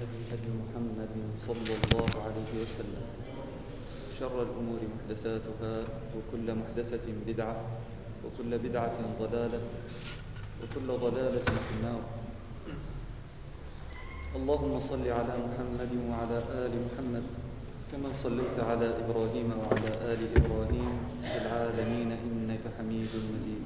الهدي هدي محمد صلى الله عليه وسلم. شر الأمور محدثاتها، وكل محدثة بدعة، وكل بدعة ضلالة، وكل ضلالة في النار. اللهم صل على محمد وعلى آل محمد كما صليت على إبراهيم وعلى آل إبراهيم في العالمين إنك حميد مجيد.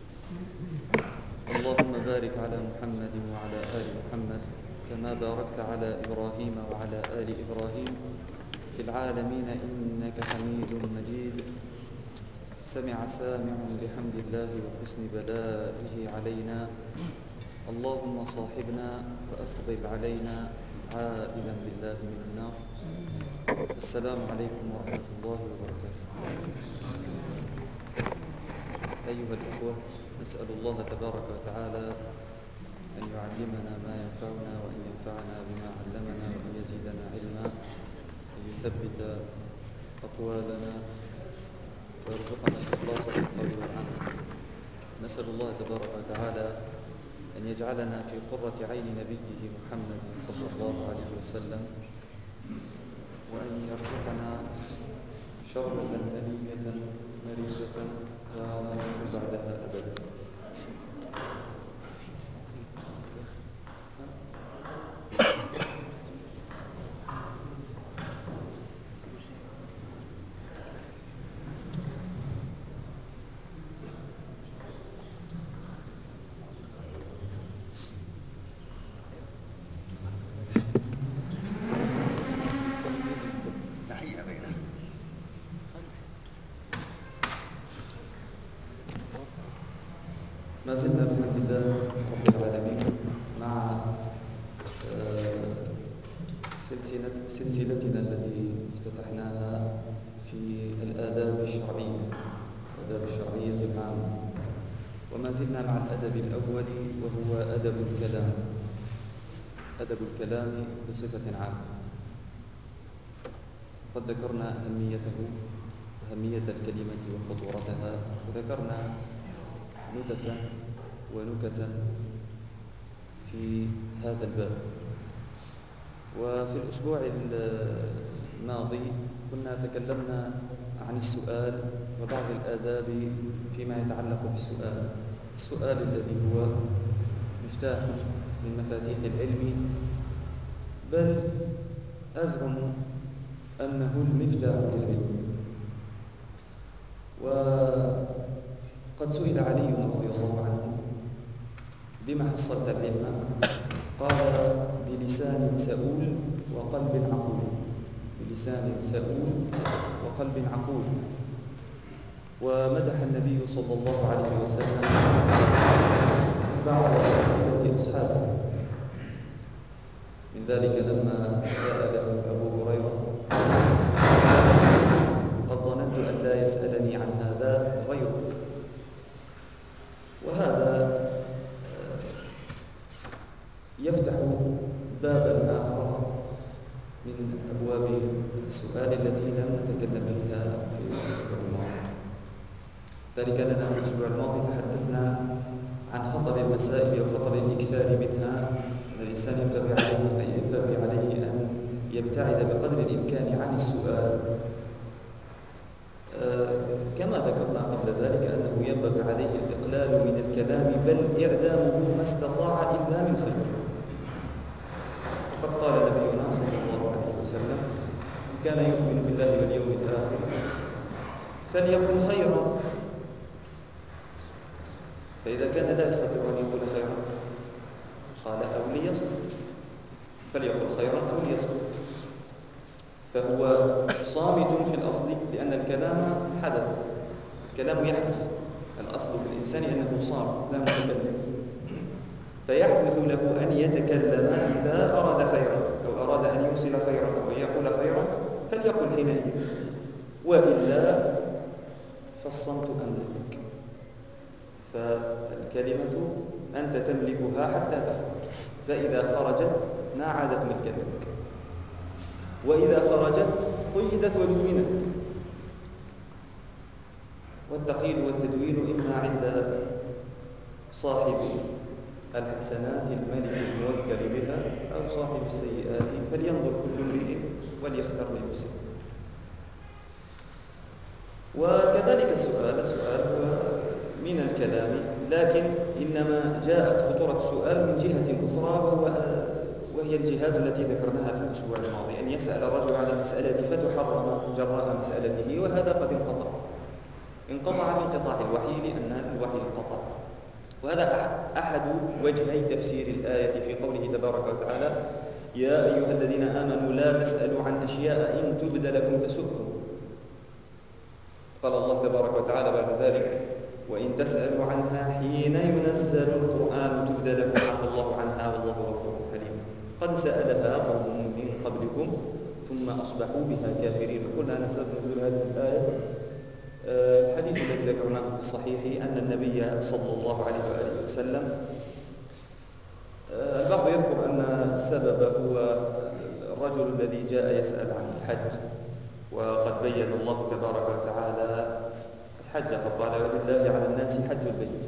اللهم بارك على محمد وعلى آل محمد كما باركت على إبراهيم وعلى آل إبراهيم في العالمين إنك حميد مجيد. سمع سامع بحمد الله وحسن بلائه علينا. اللهم صاحبنا وأفضل علينا عائذا بالله من النار. السلام عليكم ورحمة الله وبركاته. أيها الأخوة، نسأل الله تبارك وتعالى أن يعلمنا ما ينفعنا، وأن ينفعنا بما علمنا، وأن يزيدنا علما، أن يثبت أقوالنا، ويرزقنا الإخلاص في القول والعمل. نسأل الله تبارك وتعالى أن يجعلنا في قرة عين نبيه محمد صلى الله عليه وسلم، وأن يرزقنا شربة هنية مريدة لا نظمأ بعدها أبدا. ما زلنا بحمد الله رب العالمين مع سلسلتنا التي افتتحناها في الآداب الشرعية، الآداب الشرعية العامة، وما زلنا مع الأدب الأول وهو أدب الكلام، أدب الكلام بصفة عامة. قد ذكرنا أهميته، أهمية الكلمة وخطورتها، وذكرنا نتفا ونكتا في هذا الباب. وفي الأسبوع الماضي كنا تكلمنا عن السؤال وبعض الآداب فيما يتعلق بالسؤال. السؤال الذي هو مفتاح من مفاتيح العلم، بل أزعم أنه المفتاح للعلم. وقد سئل علي رضي الله عنه: بما حصلت العلم؟ قال: بلسان سؤول وقلب عقول. بلسان سؤول وقلب عقول. ومدح النبي صلى الله عليه وسلم بعض أسئلة أصحابه، من ذلك لما سأله أبو هريرة: قد ظننت أن لا يسألني عن هذا غيرك. وهذا يفتح بابا آخر من أبواب السؤال التي لم نتكلم فيها في الأسبوع الماضي. ذلك أننا في الأسبوع الماضي تحدثنا عن خطر المسائل وخطر الإكثار منها، أن الإنسان ينبغي عليه أن يبتعد بقدر الإمكان عن السؤال. كما ذكرنا قبل ذلك أنه ينبغي عليه الإقلال من الكلام، بل إعدامه ما استطاع إلا من خير. وقد قال نبينا صلى الله عليه وسلم: من كان يؤمن بالله واليوم الآخر فليقل خيرا. فإذا كان لا يستطيع أن يقول خيرا قال: أو ليصمت. فليقل خيرا أو ليصمت. فهو صامت في الأصل لأن الكلام حدث، الكلام يحدث. الأصل في الإنسان أنه صامت لا متكلم، فيحدث له أن يتكلم إذا أراد خيرا أو أراد أن يوصل خيرا أو يقول خيرا فليقل حينئذ، وإلا فالصمت أملك. فالكلمة أنت تملكها حتى تخرج، فإذا خرجت ما عادت ملكا لك، وإذا خرجت قيدت ودونت. والتقييد والتدوين إما عند صاحب الحسنات الملك الموكل بها أو صاحب السيئات فلينظر كل امرئ وليختر لنفسه. وكذلك السؤال هو من الكلام، لكن إنما جاءت خطورة السؤال من جهة أخرى، وهي الجهات التي ذكرناها في الأسبوع الماضي، أن يسأل الرجل عن المسألة فتحرم جراء مسألته، وهذا قد انقطع بانقطاع الوحي لأن الوحي انقطع. وهذا أحد وجهي تفسير الآية في قوله تبارك وتعالى: يا أيها الذين آمنوا لا تسألوا عن أشياء إن تبد لكم تسؤكم. قال الله تبارك وتعالى بعد ذلك: وإن تسألوا عنها حين ينزل القرآن تبد لكم عفى الله عنها والله غفور حليم. قد سألها قوم من قبلكم ثم أصبحوا بها كافرين. قلنا أن سبب نزول هذه الآية الحديث الذي ذكرناه في الصحيح أن النبي صلى الله عليه وآله وسلم، البعض يذكر أن السبب هو الرجل الذي جاء يسأل عن الحج، وقد بين الله تبارك وتعالى الحج فقال: ولله على الناس حج البيت.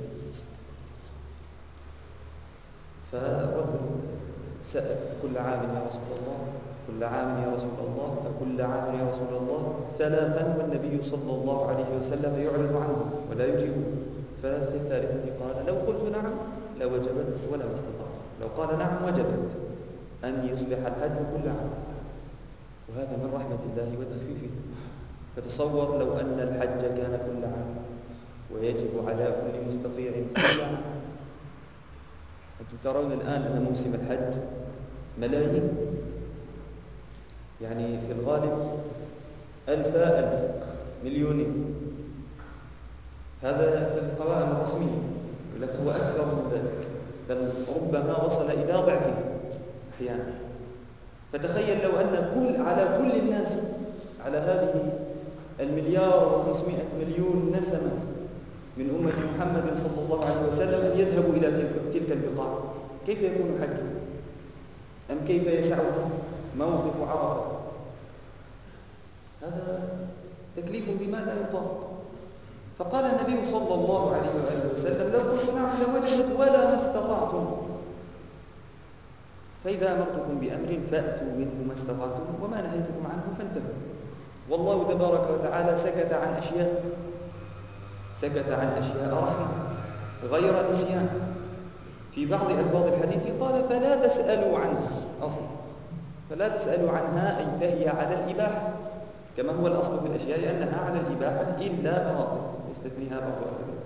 فالرجل سأل: كل عام يا رسول الله، كل عام يا رسول الله، فكل عام يا رسول الله ثلاثا، والنبي صلى الله عليه وسلم يعرض عنه ولا يجيبه. ففي الثالثة قال: لو قلت نعم لوجبت ولما استطعت. لو قال نعم وجبت أن يصبح الحج كل عام، وهذا من رحمة الله وتخفيفه. فتصور لو أن الحج كان كل عام ويجب على كل مستطيع كل عام. أنتم ترون الآن أن موسم الحج ملايين، يعني في الغالب ألف مليونين، هذا في القوائم الرسمية، ولكن هو أكثر من ذلك، بل ربما وصل إلى ضعفه أحيانا. فتخيل لو أن على كل الناس، على هذه 1,500,000,000 نسمة من أمة محمد صلى الله عليه وسلم أن يذهبوا إلى تلك البقاع، كيف يكون حجه؟ أم كيف يسعهم موقف عرفة؟ هذا تكليف بما لا يطاق. فقال النبي صلى الله عليه وآله وسلم: لو قلت نعم لوجبت ولا ما استطعتم. فإذا أمرتكم بأمر فأتوا منه ما استطعتم، وما نهيتكم عنه فانتهوا. والله تبارك وتعالى سكت عن أشياء رحمة غير نسيان. في بعض ألفاظ الحديث قال: فلا تسألوا عنها أصلا، فلا تسألوا عنها أي فهي على الإباحة، كما هو الأصل في الأشياء أنها على الإباحة إلا مواطن يستثنيها بعض أهل العلم.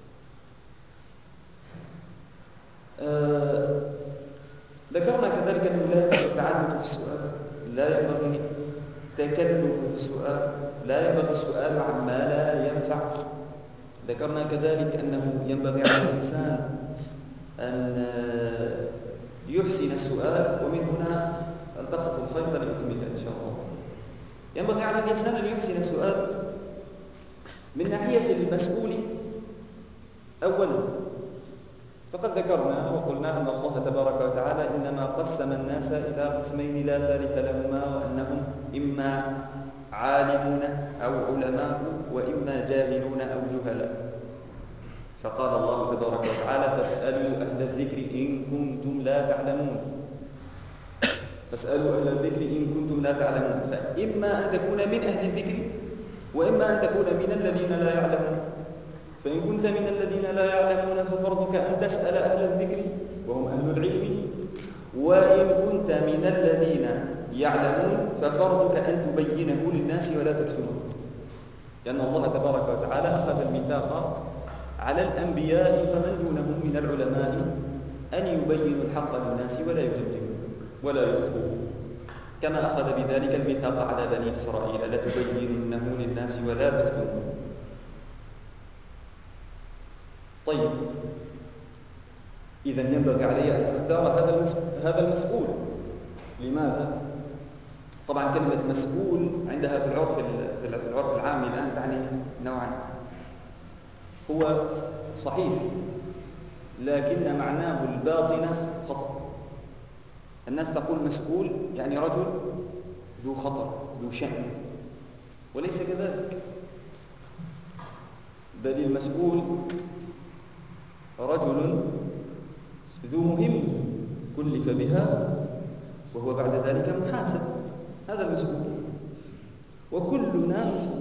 ذكرنا كذلك أنه لا ينبغي التعنت في السؤال، لا ينبغي التكلف في السؤال، لا ينبغي السؤال عما لا ينفع. ذكرنا كذلك أنه ينبغي على الإنسان أن يحسن السؤال، ومن هنا التقط الخيط لأكمل إن شاء الله. ينبغي على الإنسان أن يحسن السؤال من ناحية المسؤول أولا، فقد ذكرنا وقلنا أن الله تبارك وتعالى إنما قسم الناس إلى قسمين لا ثالث لهما، وأنهم إما عالمون أو علماء، وإما جاهلون أو جهلاء. فقال الله تبارك وتعالى: فاسألوا أهل الذكر إن كنتم لا تعلمون. فاسألوا أهل الذكر إن كنتم لا تعلمون، فإما أن تكون من أهل الذكر، وإما أن تكون من الذين لا يعلمون. فإن كنت من الذين لا يعلمون ففرضك أن تسأل أهل الذكر وهم أهل العلم، وإن كنت من الذين يعلمون ففرضك أن تبينه للناس ولا تكتمه، لأن الله تبارك وتعالى أخذ الميثاق على الأنبياء فمن دونهم من العلماء أن يبينوا الحق للناس ولا يجمجموه ولا يخفوه، كما أخذ بذلك الميثاق على بني إسرائيل: لتبيننه للناس ولا تكتموه. طيب، إذن ينبغي علي أن أختار هذا المسؤول. لماذا؟ طبعا كلمة مسؤول عندها في العرف العام الآن تعني نوعا، هو صحيح لكن معناه الباطن خطأ. الناس تقول مسؤول يعني رجل ذو خطر ذو شأن، وليس كذلك، بل المسؤول رجل ذو مهمة كلف بها وهو بعد ذلك محاسب، هذا المسؤول. وكلنا مسؤول،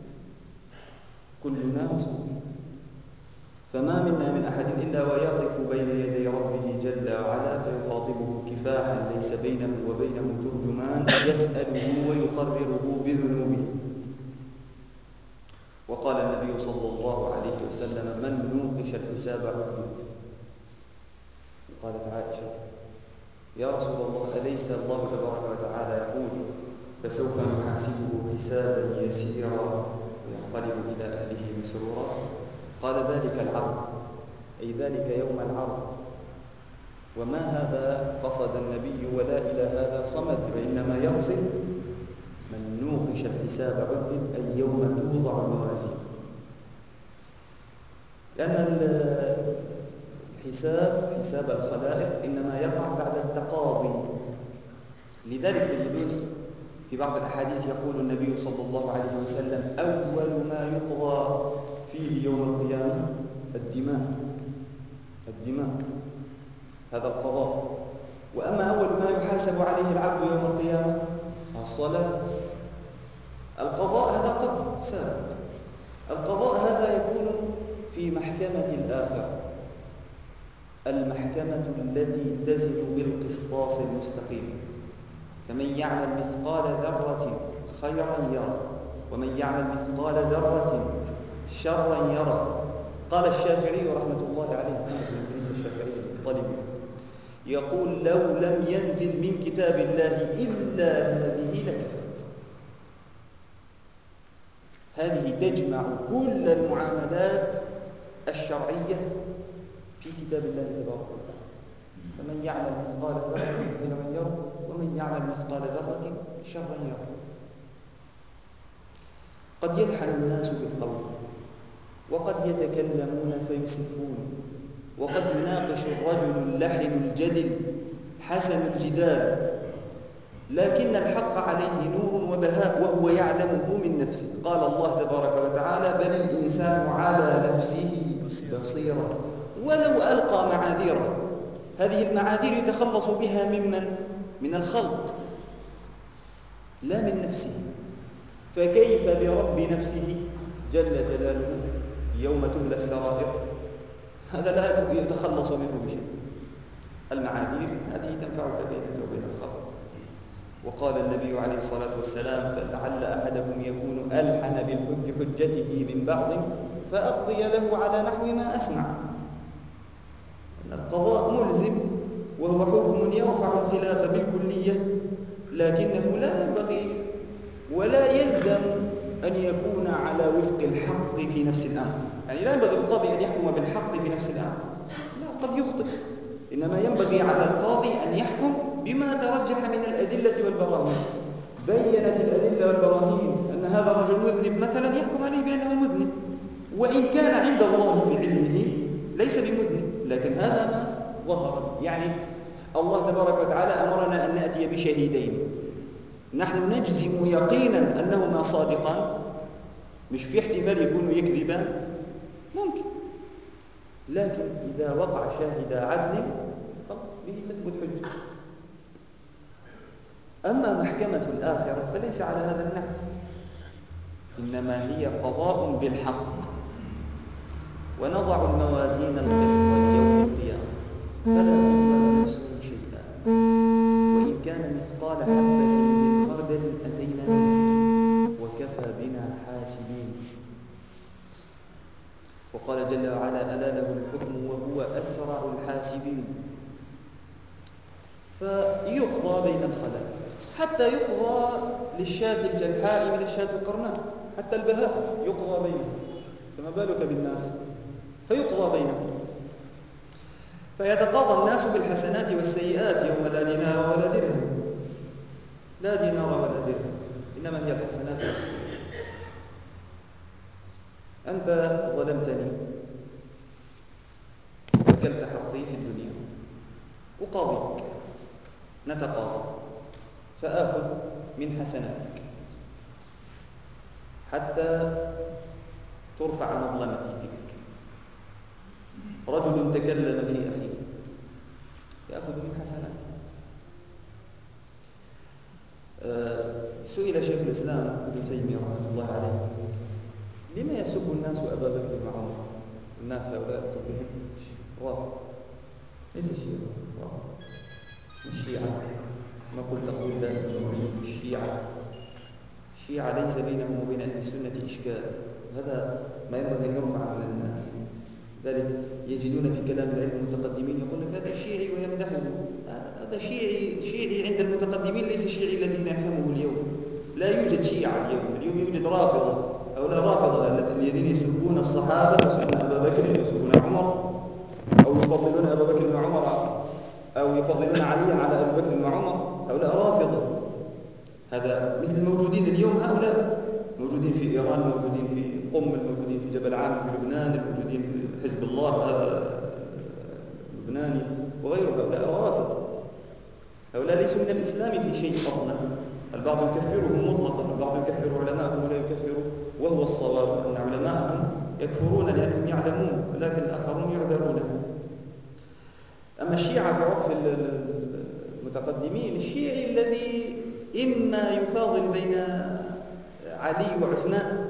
كلنا مسؤول. فما منا من أحد إلا ويقف بين يدي ربه جل وعلا فيخاطبه كفاحا ليس بينه وبينه ترجمان يسأله ويقرره بذنوبه. وقال النبي صلى الله عليه وسلم: من نوقش الحساب عذب. قالت عائشة: يا رسول الله، أليس الله تبارك وتعالى يقول: فسوف نحاسبه حسابا يسيرا وينقلب إلى أهله مسرورا؟ قال: ذلك العرض، أي ذلك يوم العرض. وما هذا قصد النبي ولا إلى هذا صمد، وإنما يقصد من نوقش الحساب عذب، أي يوم توضع الموازين. لأن حساب الخلائق إنما يقع بعد التقاضي. لذلك تجدون في بعض الأحاديث يقول النبي صلى الله عليه وسلم: أول ما يقضى فيه يوم القيامة الدماء، هذا القضاء. وأما أول ما يحاسب عليه العبد يوم القيامة الصلاة. القضاء هذا قبل سابق. القضاء هذا يكون في محكمة الآخرة، المحكمة التي تزن بالقسطاس المستقيم. فمن يعمل مثقال ذرة خيرا يرى، ومن يعمل مثقال ذرة شرا يرى. قال الشافعي رحمة الله عليه، محمد بن إدريس الشافعي المطلبي، يقول: لو لم ينزل من كتاب الله إلا هذه لكفت. هذه تجمع كل المعاملات الشرعية في كتاب الله تبارك وتعالى. فمن يعمل مثقال ذرة خيرا يرى، ومن يعمل مثقال ذرة شرا يرى. قد يلحن الناس بالقول، وقد يتكلمون فيسفون، وقد يناقش الرجل اللحن الجدل حسن الجدال، لكن الحق عليه نور وبهاء وهو يعلمه من نفسه. قال الله تبارك وتعالى: بل الإنسان على نفسه بصيرا ولو ألقى معاذيره. هذه المعاذير يتخلص بها من الخلق لا من نفسه. فكيف برب نفسه جل جلاله يوم تبلى السرائر؟ هذا لا يتخلص منه بشيء. المعاذير هذه تنفعك بينك وبين الخلق. وقال النبي عليه الصلاة والسلام: فلعل أحدكم يكون ألحن بحجته من بعض فأقضي له على نحو ما أسمع. أن القضاء ملزم، وهو حكم يرفع الخلاف بالكلية، لكنه لا ينبغي ولا يلزم أن يكون على وفق الحق في نفس الأمر. يعني لا ينبغي القاضي أن يحكم بالحق في نفس الأمر، لا، قد يخطئ. إنما ينبغي على القاضي أن يحكم بما ترجح من الأدلة والبراهين. بينت الأدلة والبراهين أن هذا الرجل مذنب مثلا، يحكم عليه بأنه مذنب، وإن كان عند الله في علمه ليس بمذنب، لكن هذا ما ظهر. يعني الله تبارك وتعالى أمرنا أن نأتي بشهيدين، نحن نجزم يقينا أنهما صادقان، مش في احتمال يكونوا يكذبان، ممكن، لكن إذا وقع شاهد عدل به تثبت حجة. أما محكمة الآخرة فليس على هذا النحو، إنما هي قضاء بالحق. ونضع الموازين القسط يوم القيامة فلا تظلم نفس شيئا، وإن كان مثقال حبة من خردل أتينا به وكفى بنا حاسبين. وقال جل وعلا: ألا له الحكم وهو أسرع الحاسبين. فيقضى بين الخلائق، حتى يقضى للشاة الجلحاء من الشاة القرناء، حتى البهاء يقضى بينهم، فما بالك بالناس؟ فيقضى بينهم، فيتقاضى الناس بالحسنات والسيئات يوم لا دينار ولا درهم، لا دينار ولا درهم، إنما هي الحسنات والسيئات. أنت ظلمتني أكلت حقي في الدنيا، أقاضيك، نتقاضى، فآخذ من حسناتك حتى ترفع مظلمتي فيك. رجل تكلم في أخيه يأخذ من حسناته. سئل شيخ الإسلام ابن تيمية رحمه الله عليه: لما يسب الناس أبا بكر وعمر؟ الناس هؤلاء يسبهم رافض، ليس الشيعة رافض، الشيعة ما قلت أقول ذلك الشيعة ليس بينهم وبين أهل السنة إشكال، هذا ما ينبغي أن يرفع على الناس. ذلك يجدون في كلام العلم المتقدمين يقول لك هذا شيعي ويمدحه، هذا شيعي عند المتقدمين، ليس شيعي الذين يفهمه اليوم. لا يوجد شيعة اليوم يوجد رافضة. هؤلاء رافضة الذين يسبون الصحابة، يسبون أبا بكر، يسبون عمر، أو يفضلون أبا بكر وعمر، أو يفضلون عليا على أبي بكر وعمر. هؤلاء رافضة. هذا مثل الموجودين اليوم، هؤلاء موجودين في إيران، موجودين في قم، الموجودين في جبل عامر في لبنان، الموجودين في حزب الله اللبناني وغيره. هؤلاء رافضة. هؤلاء ليسوا من الإسلام في شيء أصلا. البعض يكفرهم مطلقا، البعض يكفر علماءهم ولا يكفر، وهو الصواب أن علماءهم يكفرون لأنهم يعلمون، ولكن الآخرون يعذرون. أما الشيعة في عرف المتقدمين، الشيعي الذي إما يفاضل بين علي وعثمان،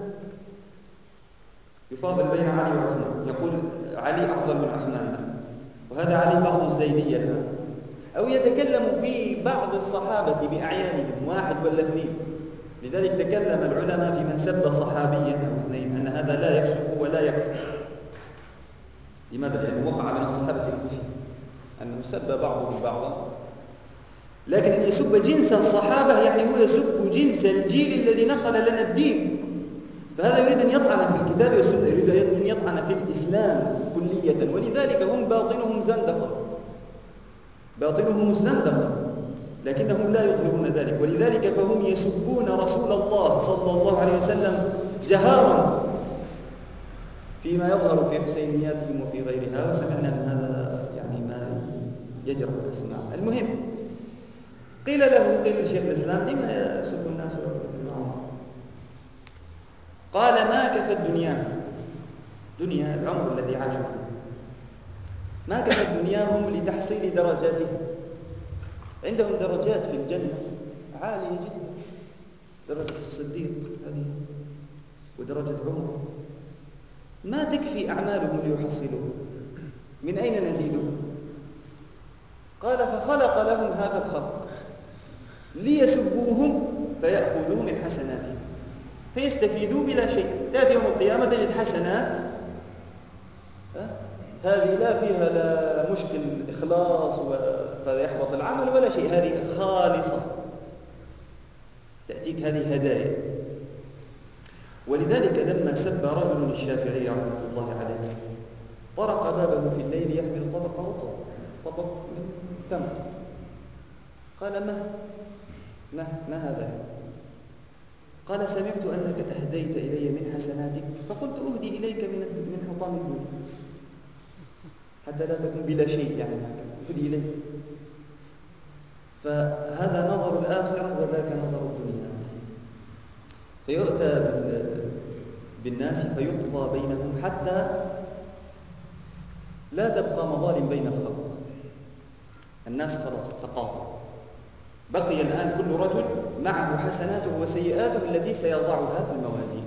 يقول علي أفضل من عثمان، وهذا علي بعض الزيدية، أو يتكلم في بعض الصحابة بأعيانهم، واحد ولا اثنين. لذلك تكلم العلماء في من سب صحابيا أو اثنين أن هذا لا يفسق ولا يكفر. لماذا؟ لأنه وقع من الصحابة أنفسهم أنه سب بعضهم بعضا. لكن أن يسب جنس الصحابة يعني هو يسب جنس الجيل الذي نقل لنا الدين. فهذا يريد أن يطعن في الكتاب والسنة، يريد أن يطعن في الإسلام كلية، ولذلك هم باطنهم الزندقة، لكنهم لا يظهرون ذلك. ولذلك فهم يسبون رسول الله صلى الله عليه وسلم جهارا فيما يظهر في حسينياتهم وفي غيرها، وسمعنا من هذا يعني ما يجرح الأسماع. المهم، قيل لشيخ الإسلام: لما يسب الناس أبا بكر وعمر؟ قال: ما كفت دنيا العمر الذي عاشوا فيه، ما كفت دنياهم لتحصيل درجاتهم. عندهم درجات في الجنة عالية جدا، درجة الصديق هذه ودرجة عمر، ما تكفي أعمالهم ليحصلوا. من أين نزيدهم؟ قال: فخلق لهم هذا الخلق ليسبوهم فيأخذوا من حسناتهم، فيستفيدوا بلا شيء. تأتي يوم القيامة تجد حسنات هذه لا فيها لا مشكل إخلاص فيحبط العمل ولا شيء، هذه خالصة، تأتيك هذه هدايا. ولذلك لما سب رجل الشافعي رحمة الله عليه، طرق بابه في الليل يحمل طبق من تمر. قال: ما هذا؟ قال: سمعت أنك أهديت إلي من حسناتك، فقلت أهدي إليك من حطام الدنيا حتى لا تكون بلا شيء، يعني أهدي إليك. فهذا نظر الآخرة وذاك نظر الدنيا. فيؤتى بالناس فيقضى بينهم حتى لا تبقى مظالم بين الخلق. الناس خلاص تقاضوا، بقي الآن كل رجل معه حسناته وسيئاته التي سيضعها في الموازين.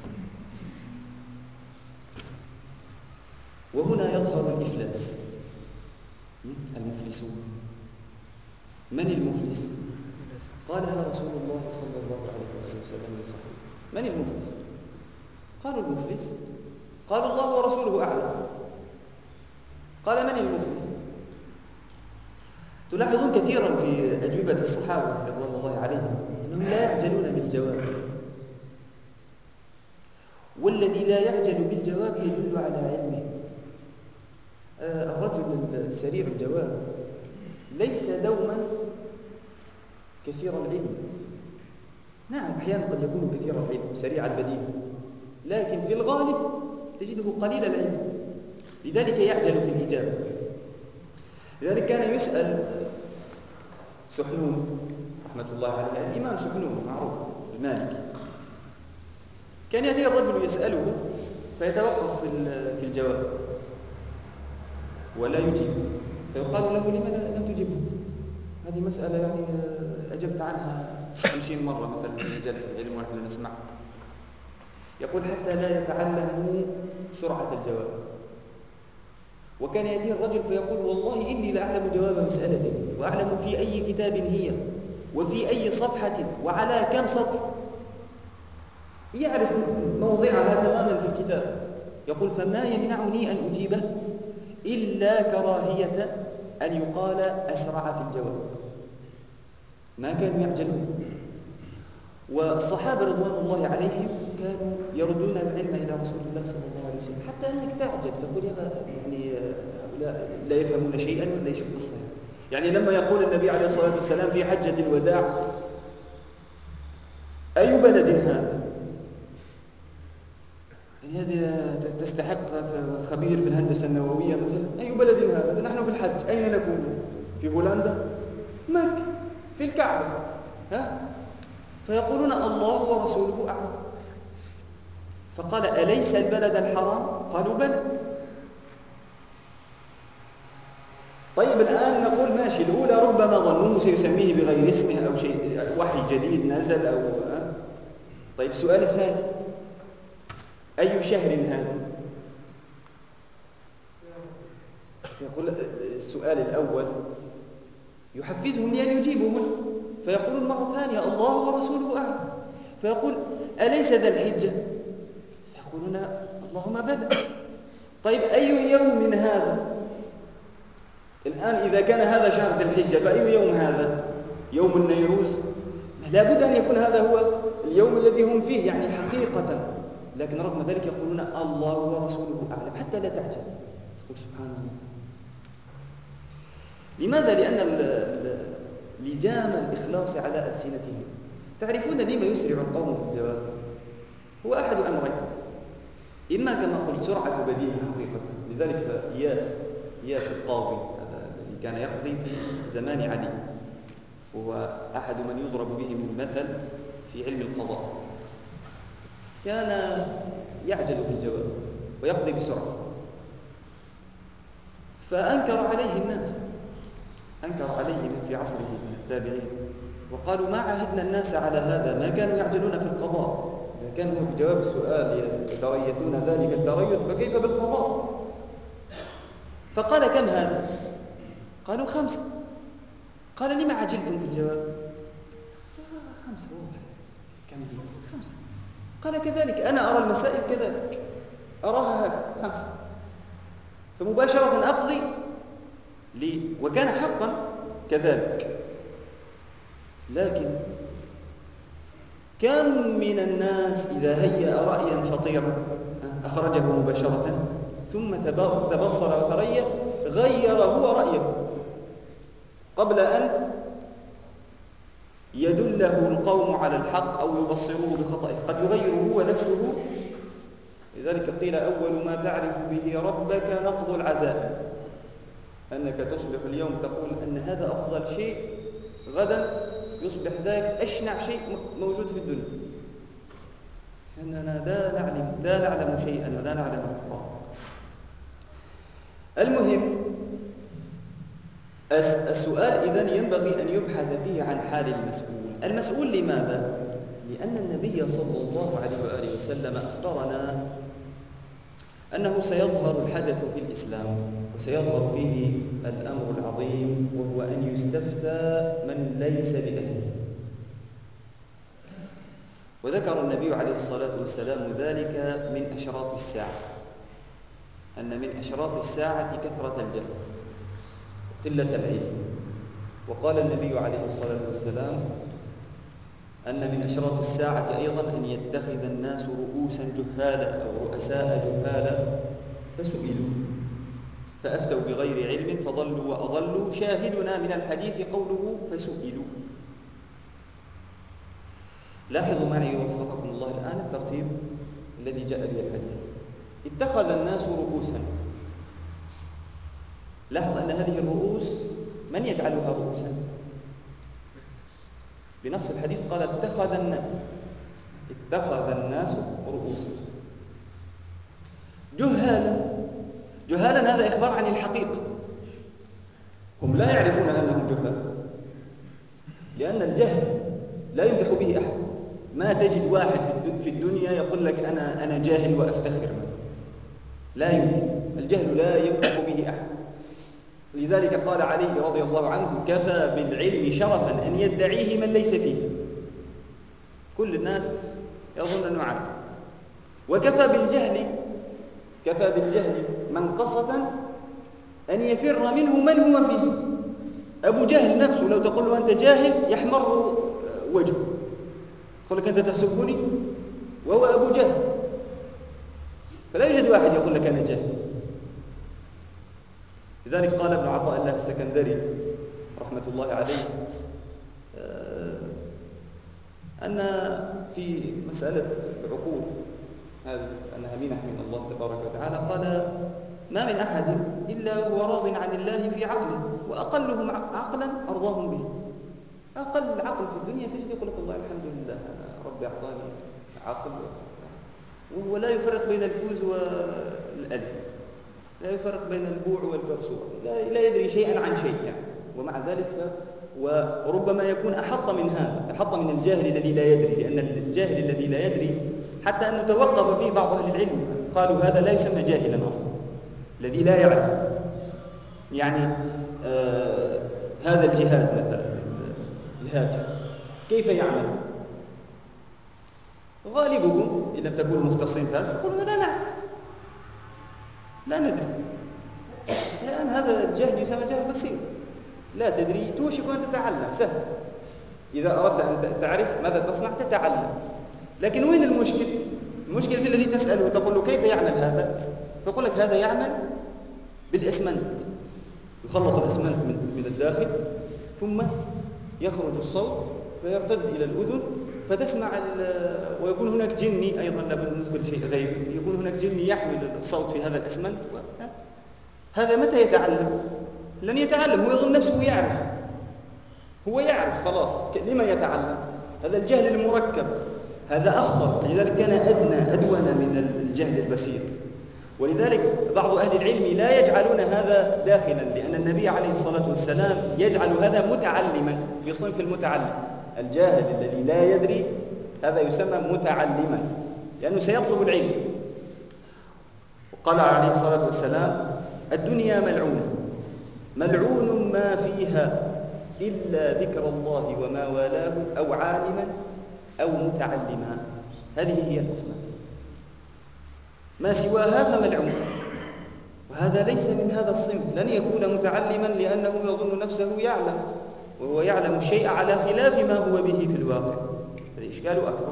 وهنا يظهر الإفلاس، المفلسون. من المفلس؟ قالها رسول الله صلى الله عليه وسلم لصحابه: من المفلس؟ قالوا: المفلس قال: الله ورسوله أعلم. قال: من المفلس؟ تلاحظون كثيرا في أجوبة الصحابة رضوان الله عليهم أنهم لا يعجلون بالجواب، والذي لا يعجل بالجواب يدل على علمه. الرجل سريع الجواب ليس دوما كثير العلم. نعم، أحيانا قد يكون كثير العلم سريع البديهة، لكن في الغالب تجده قليل العلم، لذلك يعجل في الإجابة. لذلك كان يسأل سحنون رحمة الله عليه، الإمام سحنون معروف المالكي، كان يأتي الرجل يسأله فيتوقف في الجواب ولا يجيب، فيقال له لماذا لم تجبه؟ هذه مسألة يعني أجبت عنها 50 مرة مثلا في مجال العلم ونحن نسمع. يقول حتى لا يتعلموا سرعة الجواب. وكان يأتيه الرجل فيقول والله إني لأعلم جواب مسألة وأعلم في أي كتاب هي وفي أي صفحة وعلى كم سطر، يعرف موضعها تماما في الكتاب. يقول فما يمنعني أن أجيبه إلا كراهية أن يقال أسرع في الجواب. ما كانوا يعجلون. والصحابة رضوان الله عليهم كانوا يردون العلم إلى رسول الله صلى الله عليه وسلم، حتى أنك تعجب تقول يعني هؤلاء لا يفهمون شيئا ولا ايش القصة يعني لما يقول النبي عليه الصلاة والسلام في حجة الوداع أي بلد هذا؟ يعني هذه تستحق خبير في الهندسة النووية مثلا. أي بلد هذا؟ نحن في الحج، أين نكون؟ في هولندا؟ مكة، في الكعبة. ها؟ فيقولون الله ورسوله أعلم. فقال أليس البلد الحرام؟ قالوا بلى. طيب الآن نقول ماشي، الأولى ربما ظنوه سيسميه بغير اسمه أو شيء، وحي جديد نزل أو طيب السؤال الثاني أي شهر هذا؟ يقول السؤال الأول يحفزهم لأن يجيبوا منه، فيقولون مرة ثانية الله ورسوله أعلم. فيقول أليس ذا الحجة؟ يقولون اللهم بلى. طيب أي يوم هذا؟ الآن إذا كان هذا شهر ذي الحجة فأي يوم هذا؟ يوم النيروز؟ لا بد أن يكون هذا هو اليوم الذي هم فيه يعني حقيقة، لكن رغم ذلك يقولون الله ورسوله أعلم حتى لا تعجب. سبحان الله. لماذا؟ لأن لجام الإخلاص على ألسنتهم. تعرفون لما يسرع القوم في الجواب؟ هو أحد أمرين: إما كما قلت سرعة بديهة حقيقة، لذلك إياس القاضي الذي كان يقضي في زمان علي وهو أحد من يضرب بهم المثل في علم القضاء، كان يعجل في الجواب ويقضي بسرعة. فأنكر عليه الناس، أنكر عليه من في عصره من التابعين، وقالوا ما عهدنا الناس على هذا، ما كانوا يعجلون في القضاء. إذا كانوا بجواب السؤال يتريثون ذلك التريث فكيف بالقضاء؟ فقال كم هذا؟ قالوا 5. قال لما عجلتم في الجواب؟ 5 واضح. كم هي؟ 5. قال كذلك أنا أرى المسائل كذلك، أراها 5. فمباشرة أقضي لي، وكان حقا كذلك. لكن كم من الناس إذا هيأ رأيا خطيرا أخرجه مباشرة ثم تبصر وتريث غير هو رأيه قبل أن يدله القوم على الحق أو يبصروه بخطئه، قد يغيره هو نفسه. لذلك قيل أول ما تعرف به ربك نقض العزاء، أنك تصبح اليوم تقول أن هذا أفضل شيء، غدا يصبح ذلك أشنع شيء موجود في الدنيا، أننا لا نعلم شيئا ولا نعلم الحق. المهم السؤال إذن ينبغي أن يبحث فيه عن حال المسؤول لماذا؟ لأن النبي صلى الله عليه وآله وسلم أخبرنا أنه سيظهر الحدث في الإسلام وسيظهر فيه الأمر العظيم، وهو أن يستفتى من ليس بأهله. وذكر النبي عليه الصلاة والسلام ذلك من أشراط الساعة، أن من أشراط الساعة كثرة الجهل قلة العلم. وقال النبي عليه الصلاة والسلام أن من أشراط الساعة أيضا أن يتخذ الناس رؤوسا جهالا أو رؤساء جهالا فسئلوا فأفتوا بغير علم فضلوا وأضلوا. شاهدنا من الحديث قوله فسئلوا. لاحظوا معي وفقكم الله الآن الترتيب الذي جاء به الحديث: اتخذ الناس رؤوسا. لاحظ أن هذه الرؤوس من يجعلها رؤوسا؟ بنص الحديث قال اتخذ الناس رؤوسا. جهالا هذا إخبار عن الحقيقة، هم لا يعرفون أنهم جهال، لأن الجهل لا يمدح به أحد. ما تجد واحد في الدنيا يقول لك أنا جاهل وأفتخر به، لا يمكن. الجهل لا يمدح به أحد. لذلك قال علي رضي الله عنه: كفى بالعلم شرفا أن يدعيه من ليس فيه. كل الناس يظن أنه عالم. وكفى بالجهل منقصة أن يفر منه من هو فيه. أبو جهل نفسه لو تقول له أنت جاهل يحمر وجهه، يقول لك أنت تسبني، وهو أبو جهل. فلا يوجد واحد يقول لك أنا جاهل. لذلك قال ابن عطاء الله السكندري رحمة الله عليه أن في مسألة العقول هذه أنها منح من الله تبارك وتعالى، قال: ما من أحد إلا هو راض عن الله في عقله، وأقلهم عقلا أرضاهم به. أقل عقل في الدنيا تجد يقول لك والله الحمد لله أنا ربي أعطاني عقل، وهو لا يفرق بين الفوز والألف، لا يفرق بين البوع والبرسوع، لا يدري شيئا عن شيء يعني. ومع ذلك وربما يكون أحط من هذا، أحط من الجاهل الذي لا يدري، لأن الجاهل الذي لا يدري حتى أنه توقف فيه بعض أهل العلم، قالوا هذا لا يسمى جاهلا أصلا، الذي لا يعلم. يعني هذا الجهاز مثلا الهاتف كيف يعمل؟ غالبكم إن لم تكونوا مختصين في هذا تقولون لا نعلم، لا ندري. الآن هذا الجهل يسمى جهل بسيط، لا تدري، توشك أن تتعلم، سهل. إذا أردت أن تعرف ماذا تصنع تتعلم. لكن وين المشكل؟ المشكل في الذي تسأله وتقول له كيف يعمل هذا؟ فيقول لك هذا يعمل بالإسمنت، يخلط الإسمنت من الداخل، ثم يخرج الصوت فيرتد إلى الأذن فتسمع ويكون هناك جني أيضا، لابد من كل شيء غيب، يكون هناك جني يحمل الصوت في هذا الإسمنت. هذا متى يتعلم؟ لن يتعلم، هو يظن نفسه يعرف، هو يعرف خلاص، لما يتعلم؟ هذا الجهل المركب، هذا أخطر. لذلك كان أدون من الجهل البسيط. ولذلك بعض أهل العلم لا يجعلون هذا داخلا، لأن النبي عليه الصلاة والسلام يجعل هذا متعلما، في صنف المتعلم. الجاهل الذي لا يدري هذا يسمى متعلما، لأنه سيطلب العلم. وقال عليه الصلاة والسلام: الدنيا ملعونة، ملعون ما فيها إلا ذكر الله وما والاه، أو عالما أو متعلما. هذه هي الأصناف، ما سواها فملعون. وهذا ليس من هذا الصنف، لن يكون متعلما لأنه يظن نفسه يعلم، وهو يعلم الشيء على خلاف ما هو به في الواقع. هذا إشكال أكبر.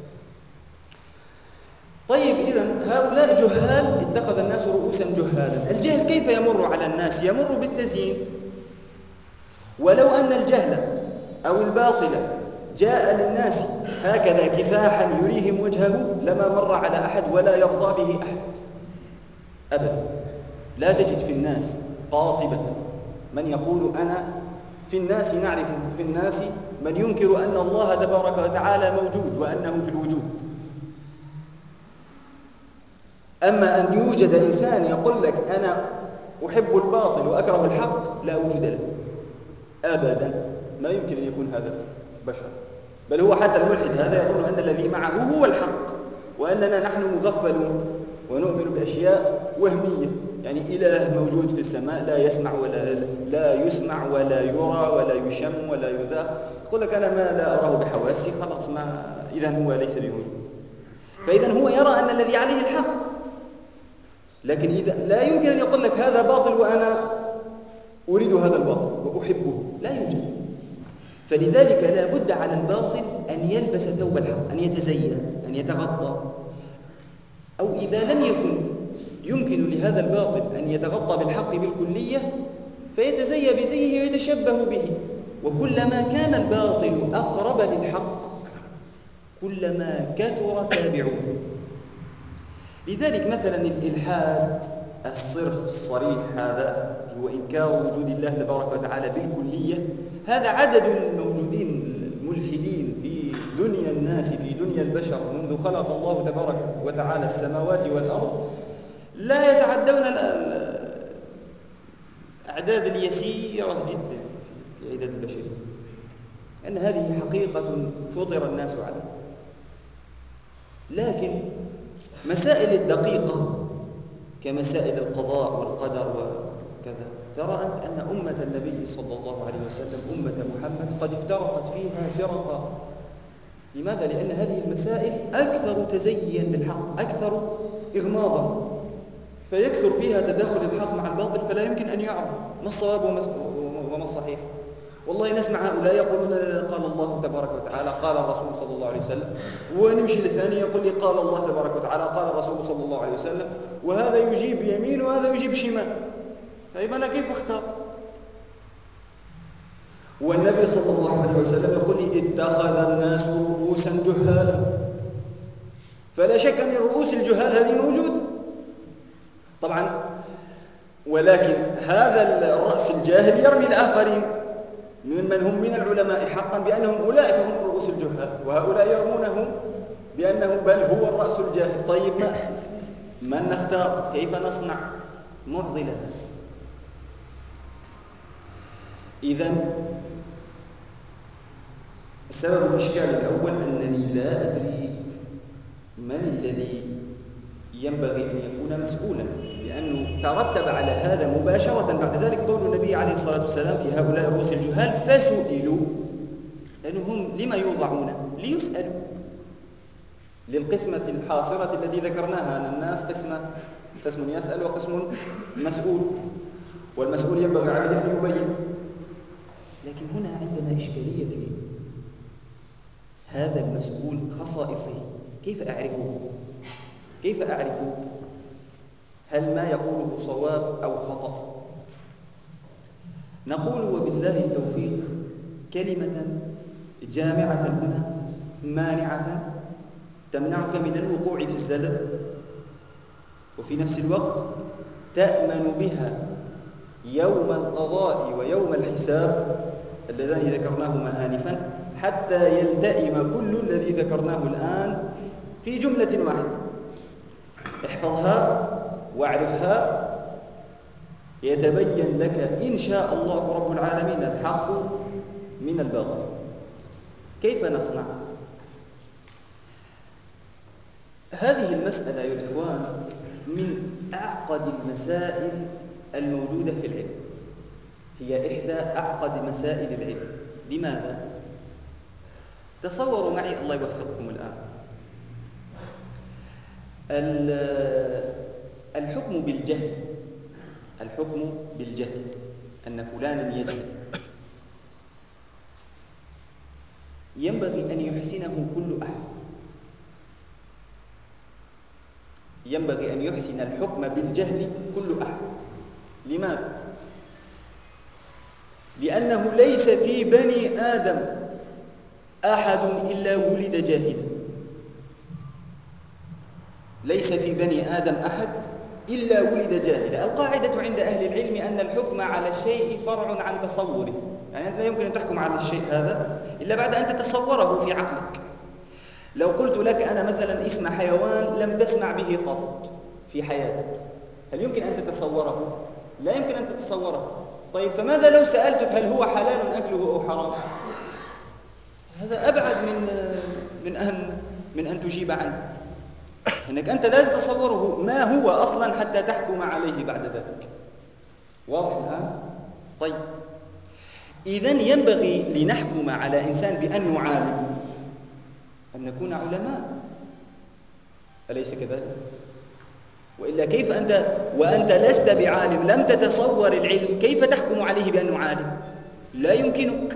طيب، إذن هؤلاء جهال، اتخذ الناس رؤوسا جهالا. الجهل كيف يمر على الناس؟ يمر بالتزيين. ولو أن الجهل أو الباطل جاء للناس هكذا كفاحا يريهم وجهه لما مر على أحد ولا يرضى به أحد أبدا. لا تجد في الناس قاطبة من يقول أنا في الناس نعرف في الناس من ينكر أن الله تبارك وتعالى موجود وأنه في الوجود. أما أن يوجد إنسان يقول لك أنا أحب الباطل وأكره الحق، لا وجود له أبدا. ما يمكن أن يكون هذا بشر، بل هو حتى الملحد هذا يظن أن الذي معه هو الحق، وأننا نحن مغفلون ونؤمن بأشياء وهمية. يعني إله موجود في السماء لا يسمع ولا يرى ولا يشم ولا يذاق. يقول لك أنا ما لا أراه بحواسي، خلاص، ما إذن هو ليس بموجود. فإذن هو يرى أن الذي عليه الحق، لكن إذا لا يمكن أن يقول لك هذا باطل وأنا أريد هذا الباطل وأحبه، لا يوجد. فلذلك لا بد على الباطل أن يلبس ثوب الحق، أن يتزين، أن يتغطى. أو إذا لم يمكن لهذا الباطل أن يتغطى بالحق بالكلية، فيتزين بزيه ويتشبه به. وكلما كان الباطل أقرب للحق كلما كثر تابعوه. لذلك مثلا الإلحاد الصرف الصريح، هذا هو إنكار وجود الله تبارك وتعالى بالكلية. هذا عدد الموجودين الملحدين في دنيا الناس، في دنيا البشر، منذ خلق الله تبارك وتعالى السماوات والأرض، لا يتعدون الأعداد اليسيرة جدا في العداد البشرية، أن هذه حقيقة فطر الناس عليها. لكن مسائل الدقيقة كمسائل القضاء والقدر وكذا، ترى أنت أن أمة النبي صلى الله عليه وسلم، أمة محمد، قد افترقت فيها فرقا. لماذا؟ لأن هذه المسائل أكثر تزييا بالحق، أكثر إغماضا، فيكثر فيها تداخل الحق مع الباطل، فلا يمكن أن يعرف ما الصواب وما الصحيح. والله نسمع هؤلاء يقولون قال الله تبارك وتعالى، قال الرسول صلى الله عليه وسلم، ونمشي للثاني يقول لي قال الله تبارك وتعالى، قال الرسول صلى الله عليه وسلم، وهذا يجيب يمين وهذا يجيب شمال. طيب أنا كيف أختار؟ والنبي صلى الله عليه وسلم يقول لي اتخذ الناس رؤوسا جهالا، فلا شك أن رؤوس الجهال هذه موجودة طبعا، ولكن هذا الرأس الجاهل يرمي الآخرين ممن هم من العلماء حقا بأنهم أولئك هم رؤوس الجهال، وهؤلاء يرمونهم بأنه بل هو الرأس الجاهل. طيب من نختار؟ كيف نصنع؟ معضلة. إذن السبب الإشكال الأول أنني لا أدري من الذي ينبغي أن يكون مسؤولا، لأنه ترتب على هذا مباشرة بعد ذلك قول النبي عليه الصلاة والسلام في هؤلاء رؤوس الجهال فسئلوا، لأنهم لما يوضعون؟ ليسألوا، للقسمة الحاصرة التي ذكرناها أن الناس قسم يسأل وقسم مسؤول، والمسؤول ينبغي عليه أن يبين. لكن هنا عندنا إشكالية في هذا المسؤول، خصائصه، كيف أعرفه؟ كيف أعرف هل ما يقوله صواب أو خطأ؟ نقول وبالله التوفيق كلمة جامعة هنا مانعة تمنعك من الوقوع في الزلل، وفي نفس الوقت تأمن بها يوم القضاء ويوم الحساب اللذان ذكرناهما آنفا، حتى يلتئم كل الذي ذكرناه الآن في جملة واحدة. احفظها واعرفها، يتبين لك إن شاء الله رب العالمين الحق من الباطل. كيف نصنع؟ هذه المسألة يا إخوان من أعقد المسائل الموجودة في العلم، هي إحدى أعقد مسائل العلم. لماذا؟ تصوروا معي، الله يوفقكم الآن، الحكم بالجهل، الحكم بالجهل أن فلانا يجهل ينبغي أن يحسنه كل أحد، ينبغي أن يحسن الحكم بالجهل كل أحد. لماذا؟ لأنه ليس في بني آدم أحد إلا ولد جاهلا، ليس في بني آدم أحد إلا ولد جاهلا. القاعدة عند أهل العلم أن الحكم على الشيء فرع عن تصوره، يعني أنت لا يمكن أن تحكم على الشيء هذا إلا بعد أن تتصوره في عقلك. لو قلت لك أنا مثلا اسم حيوان لم تسمع به قط في حياتك، هل يمكن أن تتصوره؟ لا يمكن أن تتصوره. طيب فماذا لو سألتك هل هو حلال أكله أو حرام؟ هذا أبعد من أن تجيب عنه، إنك أنت لا تتصوره ما هو أصلا حتى تحكم عليه بعد ذلك. واضح الآن؟ طيب إذن ينبغي لنحكم على إنسان بأنه عالم أن نكون علماء، أليس كذلك؟ وإلا كيف وأنت لست بعالم، لم تتصور العلم، كيف تحكم عليه بأنه عالم؟ لا يمكنك.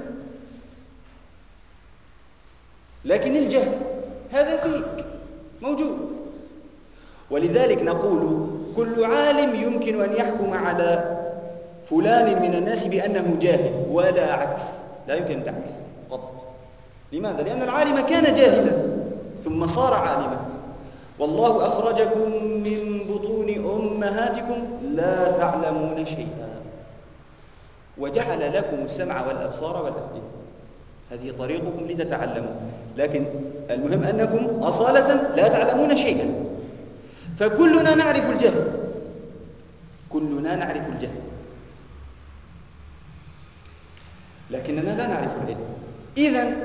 لكن الجهل هذا فيك موجود، ولذلك نقول كل عالم يمكن أن يحكم على فلان من الناس بأنه جاهل، ولا عكس، لا يمكن أن تعكس قط. لماذا؟ لأن العالم كان جاهلا ثم صار عالما. والله أخرجكم من بطون أمهاتكم لا تعلمون شيئا وجعل لكم السمع والأبصار والأفئدة، هذه طريقكم لتتعلموا، لكن المهم أنكم أصالة لا تعلمون شيئا. فكلنا نعرف الجهل، كلنا نعرف الجهل، لكننا لا نعرف العلم. إذن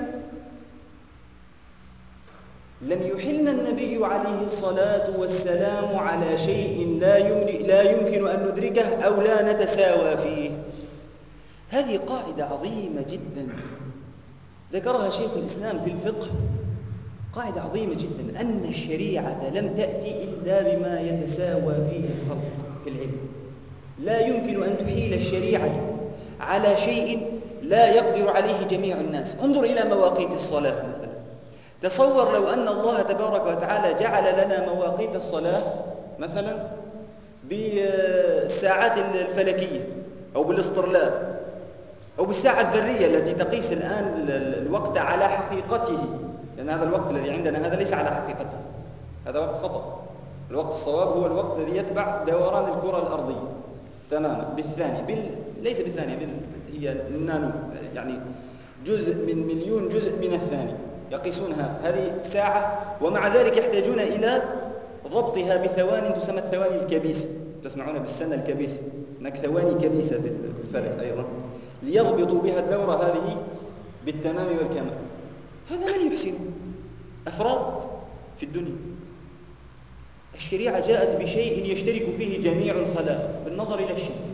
لم يحلنا النبي عليه الصلاة والسلام على شيء لا يمكن أن ندركه أو لا نتساوى فيه. هذه قاعدة عظيمة جدا ذكرها شيخ الإسلام في الفقه، قاعدة عظيمة جدا، أن الشريعة لم تأتي إلا بما يتساوى فيه الخلق في العلم. لا يمكن أن تحيل الشريعة على شيء لا يقدر عليه جميع الناس. انظر إلى مواقيت الصلاة مثلا. تصور لو أن الله تبارك وتعالى جعل لنا مواقيت الصلاة مثلا بالساعات الفلكية أو بالاصطرلاء أو بالساعة الذرية التي تقيس الآن الوقت على حقيقته، لأن هذا الوقت الذي عندنا هذا ليس على حقيقته، هذا وقت خطأ. الوقت الصواب هو الوقت الذي يتبع دوران الكرة الأرضية تماما بالثانية، ليس بالثانية، هي النانو، يعني جزء من مليون جزء من الثانية يقيسونها. هذه ساعة، ومع ذلك يحتاجون إلى ضبطها بثوان تسمى الثواني الكبيسة. تسمعون بالسنة الكبيسة، هناك ثواني كبيسة في الفلك أيضا، ليضبطوا بها الدورة هذه بالتمام والكمال. هذا من يحسن؟ أفراد في الدنيا. الشريعة جاءت بشيء يشترك فيه جميع الخلائق، بالنظر إلى الشمس،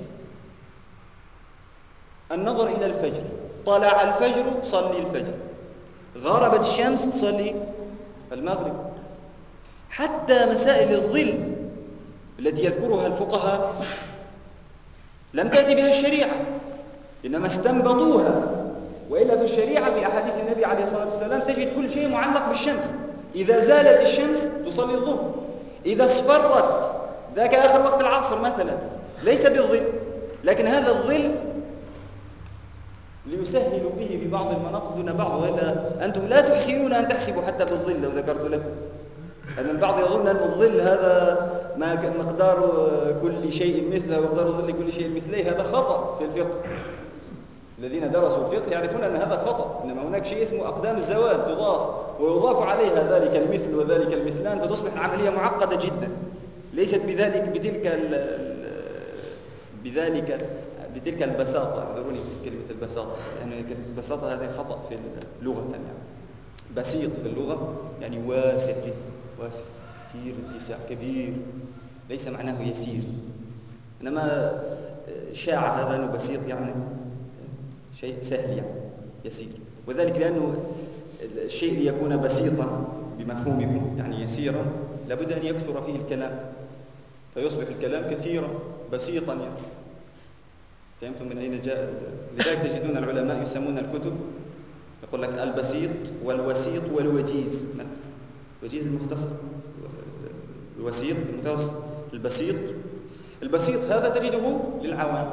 النظر إلى الفجر، طلع الفجر صلي الفجر، غربت الشمس تصلي المغرب. حتى مسائل الظل التي يذكرها الفقهاء لم تأتي بها الشريعة، إنما استنبطوها. وإلا في الشريعة في أحاديث النبي عليه الصلاة والسلام تجد كل شيء معلق بالشمس. إذا زالت الشمس تصلي الظهر، إذا اصفرت ذاك آخر وقت العصر مثلا، ليس بالظل، لكن هذا الظل ليسهلوا به في بعض المناطق دون بعض. وإلا أنتم لا تحسنون أن تحسبوا حتى بالظل لو ذكرت لكم، أن البعض يظن أن الظل هذا مقدار كل شيء مثله ومقدار ظل كل شيء مثليه. هذا خطأ في الفقه. الذين درسوا الفقه يعرفون أن هذا خطأ. إنما هناك شيء اسمه أقدام الزوال تضاف ويضاف عليها ذلك المثل وذلك المثلان، فتصبح العملية معقدة جدا. ليست بتلك البساطة. اعذروني في كلمة البساطة، يعني كلمة البساطة هذه خطأ في اللغة. يعني بسيط في اللغة يعني واسع جدا، واسع كثير، اتساع كبير، ليس معناه يسير. إنما شاع هذا أنه بسيط يعني شيء سهل، يعني يسير. وذلك لأنه الشيء ليكون بسيطا بمفهومكم يعني يسيرا لابد أن يكثر فيه الكلام، فيصبح الكلام كثيرا بسيطا يعني. فهمتم من أين جاء؟ لذلك تجدون العلماء يسمون الكتب، يقول لك البسيط والوسيط والوجيز. الوجيز المختصر، الوسيط المختصر، البسيط. البسيط هذا تجده للعوام،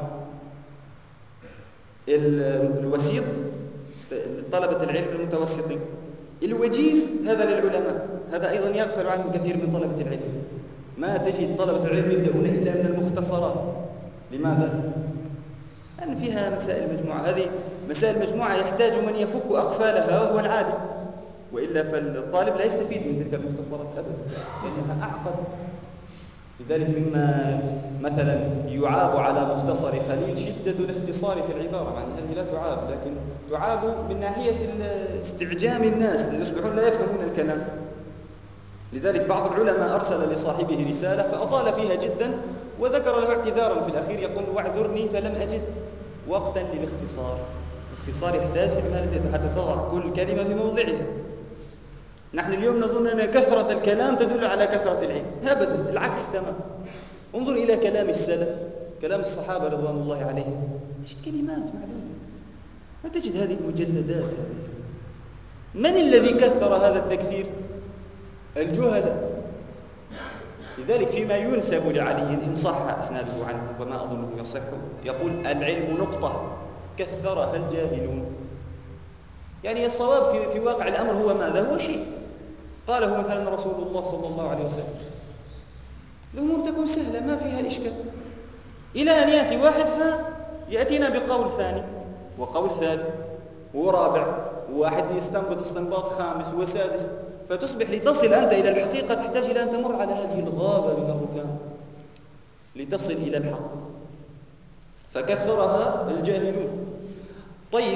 الوسيط طلبة العلم المتوسطين، الوجيز هذا للعلماء. هذا أيضا يغفل عنه كثير من طلبة العلم. ما تجد طلبة العلم يبدأون إلا من المختصرات. لماذا؟ لأن فيها مسائل مجموعة. هذه مسائل مجموعة يحتاج من يفك أقفالها وهو العالم، وإلا فالطالب لا يستفيد من تلك المختصرات أبدا لأنها أعقد. لذلك مما مثلا يعاب على مختصر خليل شدة الاختصار في العبارة، مع أن هذه لا تعاب، لكن تعاب من ناحية استعجام الناس يصبحون لا يفهمون الكلام. لذلك بعض العلماء أرسل لصاحبه رسالة فأطال فيها جدا وذكر له اعتذارا في الأخير يقول واعذرني فلم أجد وقتا للاختصار. الاختصار يحتاج إلى حتى تضع كل كلمة في موضعها. نحن اليوم نظن أن كثرة الكلام تدل على كثرة العلم، أبدا، العكس تمام. انظر إلى كلام السلف، كلام الصحابة رضوان الله عليهم، تجد كلمات معدودة، ما تجد هذه المجلدات. من الذي كثر هذا التكثير؟ الجهلاء. لذلك فيما ينسب لعلي إن صح إسناده عنه وما أظنه يصح، يقول العلم نقطة كثرها الجاهلون. يعني الصواب في واقع الأمر هو ماذا؟ هو شيء قاله مثلا رسول الله صلى الله عليه وسلم. الأمور تكون سهلة ما فيها إشكال، إلى أن يأتي واحد فيأتينا بقول ثاني وقول ثالث ورابع، وواحد يستنبط استنباط خامس وسادس، فتصبح لتصل أنت إلى الحقيقة تحتاج إلى أن تمر على هذه الغابة من الركام لتصل إلى الحق، فكثرها الجاهلون. طيب،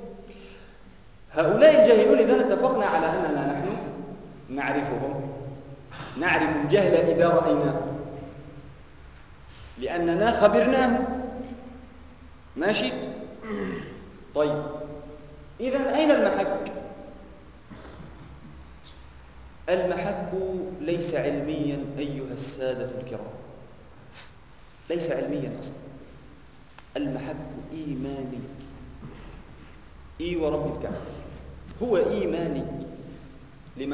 هؤلاء الجاهلون إذا اتفقنا على أننا نحن نعرفهم، نعرف الجهل إذا رأيناه لأننا خبرناه، ماشي؟ طيب، إذا أين المحك؟ المحك ليس علميا أيها السادة الكرام، ليس علميا أصلا، المحك إيماني. إي ورب الكعبة هو إيماني. لما؟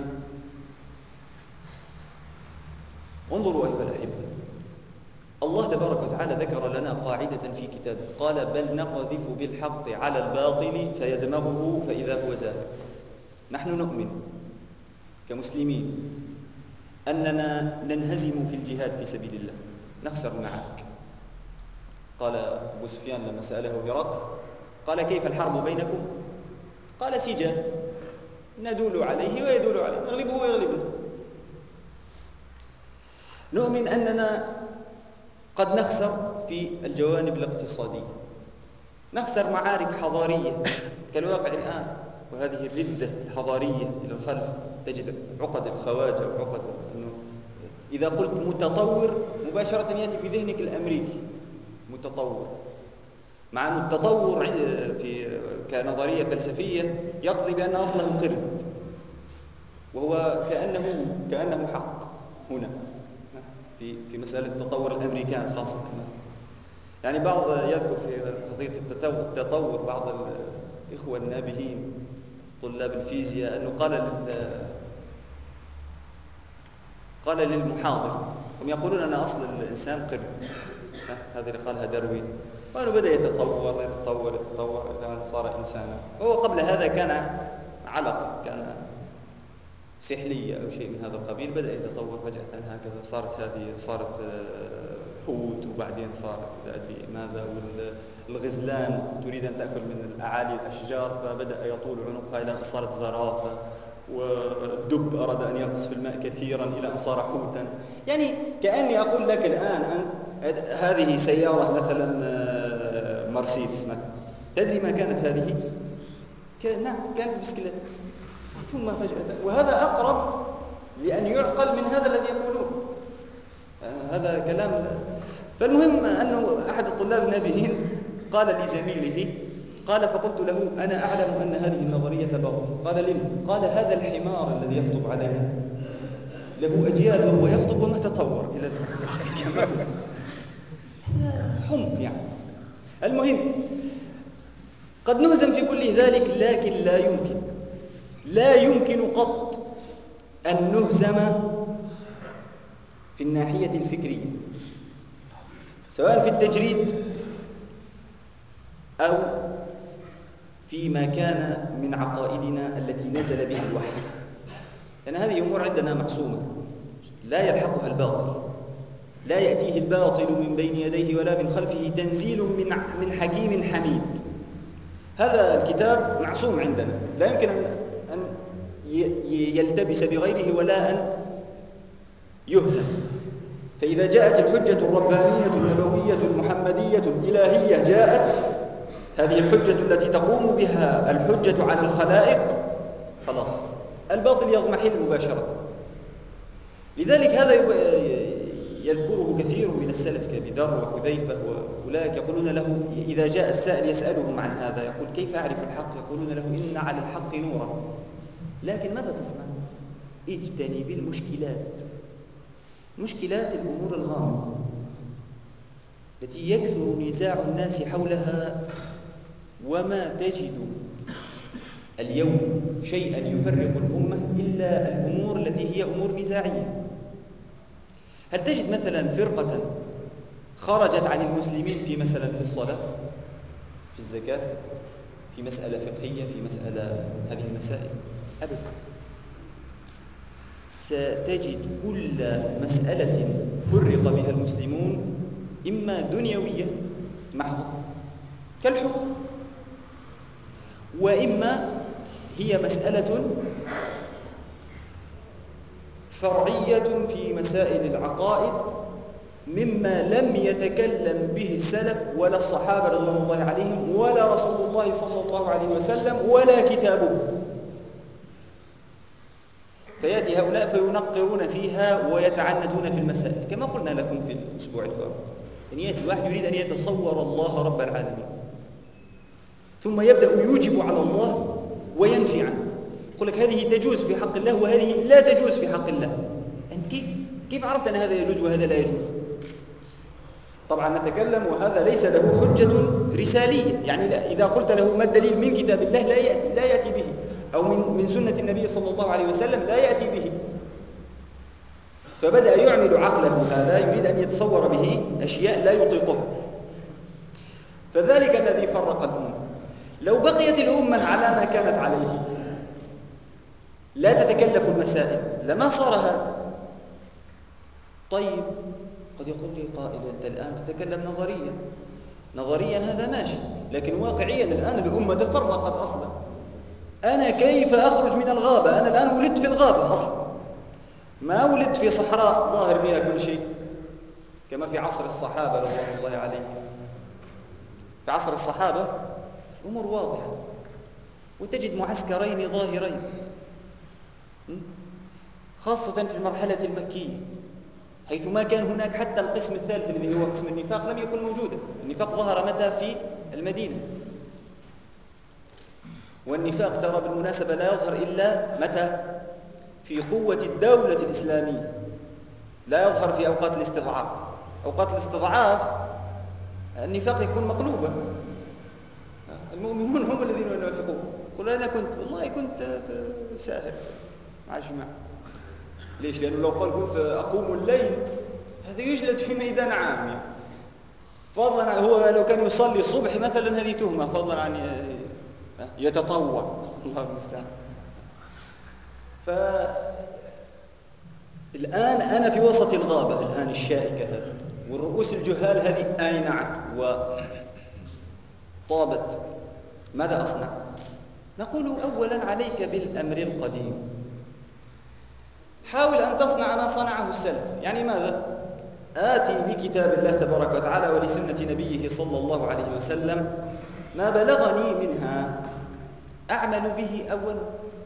انظروا أيها الأحبة، الله تبارك وتعالى ذكر لنا قاعدة في كتابه، قال: بل نقذف بالحق على الباطل فيدمغه فإذا هو زاهق. نحن نؤمن كمسلمين أننا ننهزم في الجهاد في سبيل الله، نخسر المعارك. قال أبو سفيان لما سأله هرقل، قال: كيف الحرب بينكم؟ قال: سجال، ندول عليه ويدول عليه، نغلبه ويغلبنا. نؤمن أننا قد نخسر في الجوانب الاقتصادية، نخسر معارك حضارية كالواقع الآن، وهذه الردة الحضارية إلى الخلف، تجد عقد الخواجة وعقد إنه إذا قلت متطور مباشرة يأتي في ذهنك الأمريكي متطور، مع أن التطور في كنظرية فلسفية يقضي بأن أصله قرد، وهو كأنه حق هنا في مسألة تطور الأمريكان خاصة. يعني بعض يذكر في قضية التطور بعض الإخوة النابهين طلاب الفيزياء أنه قال للمحاضر، هم يقولون أن أصل الإنسان قرد، هذه اللي قالها داروين، وأنه بدأ يتطور إلى أن صار إنسانا. وهو قبل هذا كان علقة، كان سحلية أو شيء من هذا القبيل، بدأ يتطور فجأة هكذا، صارت حوت، وبعدين صارت أدري ماذا، والغزلان تريد أن تأكل من أعالي الأشجار فبدأ يطول عنقها إلى أن صارت زرافة، والدب أراد أن يغطس في الماء كثيرا إلى أن صار حوتا. يعني كأني أقول لك الآن أنت هذه سيارة مثلا مرسيدس مثلا، تدري ما كانت هذه؟ نعم، كانت بسكليت، ثم فجأة، وهذا أقرب لأن يعقل من هذا الذي يقولون، هذا كلام. فالمهم أنه أحد الطلاب النابهين قال لزميله، قال: فقلت له: أنا أعلم أن هذه النظرية باطلة. قال: لم؟ قال: هذا الحمار الذي يخطب علينا له أجيال وهو يخطب وما تطور إلى كما حمق يعني. المهم، قد نهزم في كل ذلك، لكن لا يمكن قط أن نهزم في الناحية الفكرية، سواء في التجريد أو فيما كان من عقائدنا التي نزل بها الوحي، لأن هذه أمور عندنا محسومة، لا يلحقها الباطل، لا يأتيه الباطل من بين يديه ولا من خلفه، تنزيل من حكيم حميد. هذا الكتاب معصوم عندنا، لا يمكن أن يلتبس بغيره ولا أن يهزم. فإذا جاءت الحجة الربانية النبوية المحمدية الإلهية، جاءت هذه الحجة التي تقوم بها الحجة على الخلائق، خلاص الباطل يضمحل مباشرة. لذلك هذا يذكره كثير من السلف كأبي ذر وحذيفة، وأولئك يقولون له إذا جاء السائل يسألهم عن هذا، يقول: كيف أعرف الحق؟ يقولون له: إن على الحق نورا، لكن ماذا تصنع؟ اجتنب مشكلات الأمور الغامضة التي يكثر نزاع الناس حولها، وما تجد اليوم شيئا يفرق الأمة إلا الأمور التي هي أمور نزاعية. هل تجد مثلا فرقة خرجت عن المسلمين في مثلا في الصلاة، في الزكاة، في مسألة فقهية، في مسألة هذه المسائل؟ أبدا. ستجد كل مسألة فرق بها المسلمون إما دنيوية محضة كالحكم، وإما هي مسألة فرعية في مسائل العقائد مما لم يتكلم به السلف ولا الصحابة رضوان الله عليهم ولا رسول الله صلى الله عليه وسلم ولا كتابه. فيأتي هؤلاء فينقرون فيها ويتعنتون في المسائل كما قلنا لكم في الأسبوع الفائت. أن يأتي الواحد يريد أن يتصور الله رب العالمين ثم يبدأ يوجب على الله وينفي عنه. يقول لك هذه تجوز في حق الله وهذه لا تجوز في حق الله. أنت كيف عرفت أن هذا يجوز وهذا لا يجوز؟ طبعا نتكلم وهذا ليس له حجة رسالية، يعني إذا قلت له ما الدليل من كتاب الله لا يأتي به، أو من سنة النبي صلى الله عليه وسلم لا يأتي به. فبدأ يعمل عقله هذا يريد أن يتصور به أشياء لا يطيقها. فذلك الذي فرق الأمة. لو بقيت الأمة على ما كانت عليه لا تتكلف المسائل لما صار هذا. طيب قد يقول لي قائل أنت الآن تتكلم نظريا هذا ماشي، لكن واقعيا الآن الأمة تفرقت أصلا. أنا كيف أخرج من الغابة؟ أنا الآن ولدت في الغابة أصلا، ما ولدت في صحراء ظاهر فيها كل شيء كما في عصر الصحابة رضوان الله عليهم. في عصر الصحابة أمور واضحة، وتجد معسكرين ظاهرين خاصة في المرحلة المكية، حيث ما كان هناك حتى القسم الثالث الذي هو قسم النفاق لم يكن موجودا. النفاق ظهر متى؟ في المدينة. والنفاق ترى بالمناسبة لا يظهر إلا متى؟ في قوة الدولة الإسلامية، لا يظهر في أوقات الاستضعاف. أوقات الاستضعاف النفاق يكون مقلوبا، المؤمنون هم الذين ينافقون. قل أنا كنت ساهر مع جماعة. ليش؟ لأنه لو قال كنت أقوم الليل هذا يجلد في ميدان عام يعني. فضلا هو لو كان يصلي الصبح مثلا هذه تهمة، فضلا عن يتطوع، الله المستعان. فالآن أنا في وسط الغابة الآن الشائكة هذه، والرؤوس الجهال هذه آينعت وطابت. ماذا أصنع؟ نقول أولا عليك بالأمر القديم، حاول أن تصنع ما صنعه السلف. يعني ماذا؟ آتي بكتاب الله تبارك وتعالى ولسنة نبيه صلى الله عليه وسلم ما بلغني منها أعمل به أولا.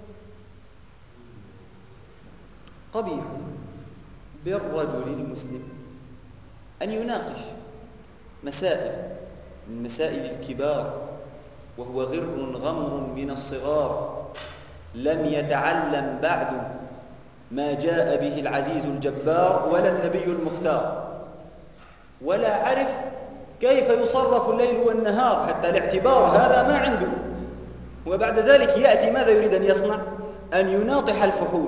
قبيح بالرجل المسلم أن يناقش مسائل من مسائل الكبار وهو غر غمر من الصغار، لم يتعلم بعد ما جاء به العزيز الجبار ولا النبي المختار، ولا عرف كيف يصرف الليل والنهار، حتى الاعتبار هذا ما عنده. وبعد ذلك يأتي ماذا يريد أن يصنع؟ أن يناطح الفحول.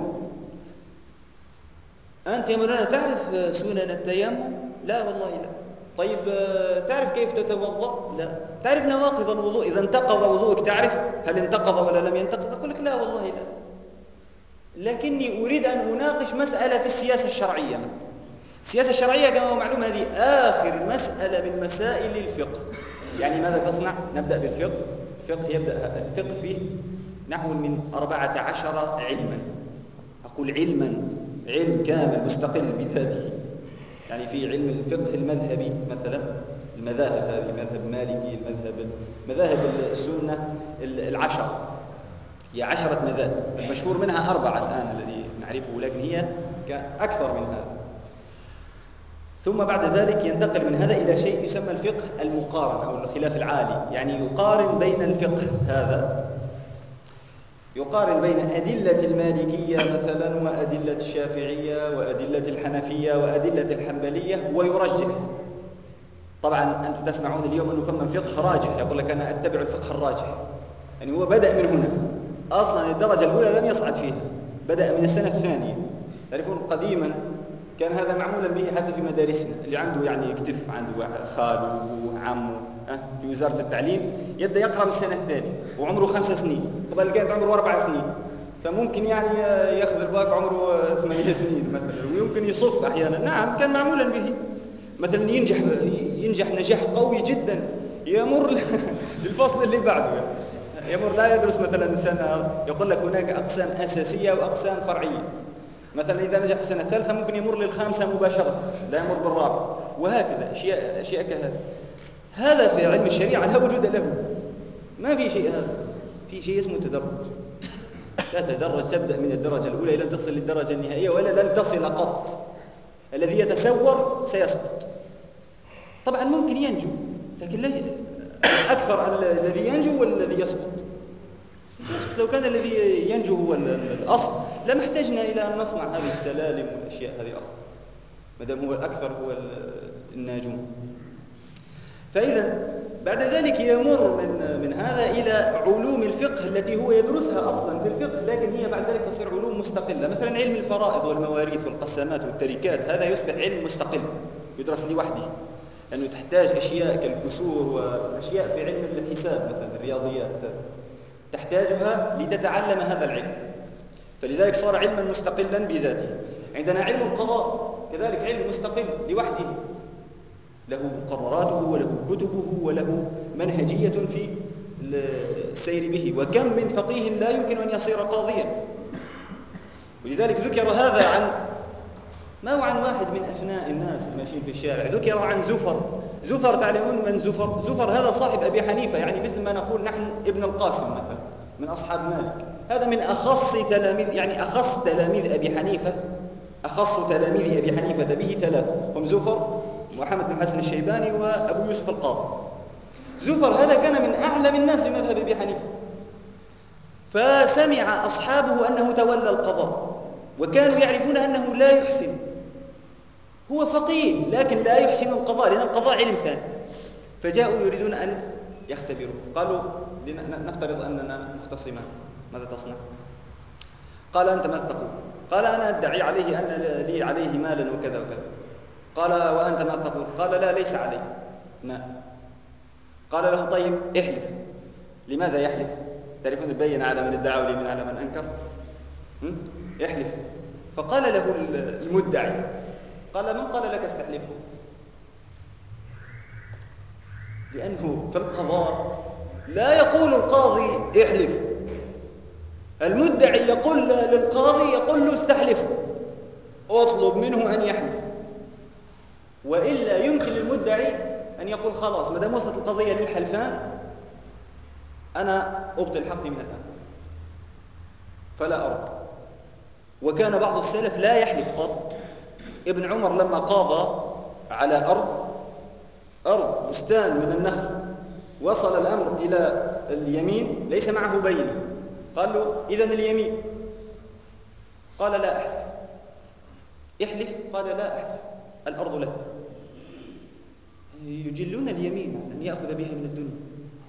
أنت يا مولانا تعرف سنن التيمم؟ لا والله لا. طيب تعرف كيف تتوضأ؟ لا. تعرف نواقض الوضوء؟ إذا انتقض وضوءك تعرف هل انتقض ولا لم ينتقض؟ أقول لك لا والله لا، لكني أريد أن أناقش مسألة في السياسة الشرعية. السياسة الشرعية كما هو معلوم هذه آخر مسألة من مسائل الفقه. يعني ماذا تصنع؟ نبدأ بالفقه. الفقه فيه نحو من 14 علما. أقول علما، علم كامل مستقل بذاته. يعني في علم الفقه المذهبي مثلا، المذاهب هذه، مذهب مالكي، مذاهب السنة 10، هي 10 مذاهب، المشهور منها 4 الآن الذي نعرفه، لكن هي أكثر من هذا. ثم بعد ذلك ينتقل من هذا إلى شيء يسمى الفقه المقارن أو الخلاف العالي. يعني يقارن بين الفقه هذا، يقارن بين أدلة المالكية مثلا وأدلة الشافعية وأدلة الحنفية وأدلة الحنبلية ويرجح. طبعا أنتم تسمعون اليوم أنه فما فقه راجح، يقول لك أنا أتبع الفقه الراجح. يعني هو بدأ من هنا أصلا، الدرجة الأولى لم يصعد فيها، بدأ من السنة الثانية. تعرفون قديما كان هذا معمولا به حتى في مدارسنا، اللي عنده يعني يكتف عنده خاله عمه في وزارة التعليم يبدأ يقرأ من السنة الثانية وعمره 5 سنين، قبل كانت عمره 4 سنين، فممكن يعني يأخذ الباك عمره 8 سنين مثلا، ويمكن يصف أحيانا. نعم كان معمولا به. مثلا ينجح نجاح قوي جدا، يمر للفصل اللي بعده، يمر لا يدرس مثلا سنة. يقول لك هناك أقسام أساسية وأقسام فرعية. مثلا إذا نجح في السنة الثالثة ممكن يمر للخامسة مباشرة، لا يمر بالرابعة، وهكذا أشياء كهذا. هذا في علم الشريعة لا وجود له، ما في شيء هذا، في شيء اسمه تدرج. لا تدرج، تبدأ من الدرجة الأولى لن تصل للدرجة النهائية ولا لن تصل قط. الذي يتسور سيسقط. طبعا ممكن ينجو، لكن لا أكثر الذي ينجو والذي يسقط. لو كان الذي ينجو هو الأصل لما احتجنا إلى أن نصنع هذه السلالم والأشياء هذه أصلا، ما دام هو الأكثر هو الناجون. فإذا بعد ذلك يمر من هذا إلى علوم الفقه التي هو يدرسها أصلا في الفقه، لكن هي بعد ذلك تصير علوم مستقلة. مثلا علم الفرائض والمواريث والقسامات والتركات، هذا يصبح علم مستقل يدرس لوحده، لأنه تحتاج أشياء كالكسور وأشياء في علم الحساب مثلا الرياضيات تحتاجها لتتعلم هذا العلم، فلذلك صار علما مستقلا بذاته. عندنا علم القضاء كذلك علم مستقل لوحده، له مقرراته وله كتبه وله منهجية في السير به، وكم من فقيه لا يمكن أن يصير قاضيا. ولذلك ذكر هذا عن ما هو عن واحد من أفناء الناس الماشيين في الشارع، ذكر عن زفر. تعلمون من زفر هذا صاحب أبي حنيفة، يعني مثل ما نقول نحن ابن القاسم مثلا من أصحاب مالك. هذا من أخص تلاميذ، يعني أخص تلاميذ أبي حنيفة، أخص تلاميذ أبي حنيفة به ثلاثة، هم زفر، محمد بن حسن الشيباني، وأبو يوسف القاضي. زفر هذا كان من أعلم الناس بمذهب أبي حنيفة، فسمع أصحابه أنه تولى القضاء، وكانوا يعرفون أنه لا يحسن، هو فقيه لكن لا يحسن القضاء، لأن القضاء علم ثاني. فجاءوا يريدون أن يختبروا، قالوا نفترض أننا مختصمان، ماذا تصنع؟ قال أنت ماذا تقول؟ قال أنا أدعي عليه أن لي عليه مالا وكذا وكذا. قال وأنت ماذا تقول؟ قال لا ليس علي مال. قال له طيب احلف. لماذا يحلف؟ تعرفون البين على من ادعى واليمين على من أنكر. احلف. فقال له المدعي، قال من قال لك استحلفه؟ لأنه في القضاء لا يقول القاضي احلف، المدعي يقول للقاضي، يقول له استحلفه، اطلب منه أن يحلف، وإلا يمكن للمدعي أن يقول خلاص ما دام وصلت القضية للحلفان أنا أبطل حقي من الآن فلا أرد. وكان بعض السلف لا يحلف قط. ابن عمر لما قاضى على أرض بستان من النخل، وصل الأمر إلى اليمين ليس معه بين، قال له إذن اليمين؟ قال لا أحلف. احلف؟ قال لا أحلف، الأرض له. يجلون اليمين أن يأخذ بها من الدنيا.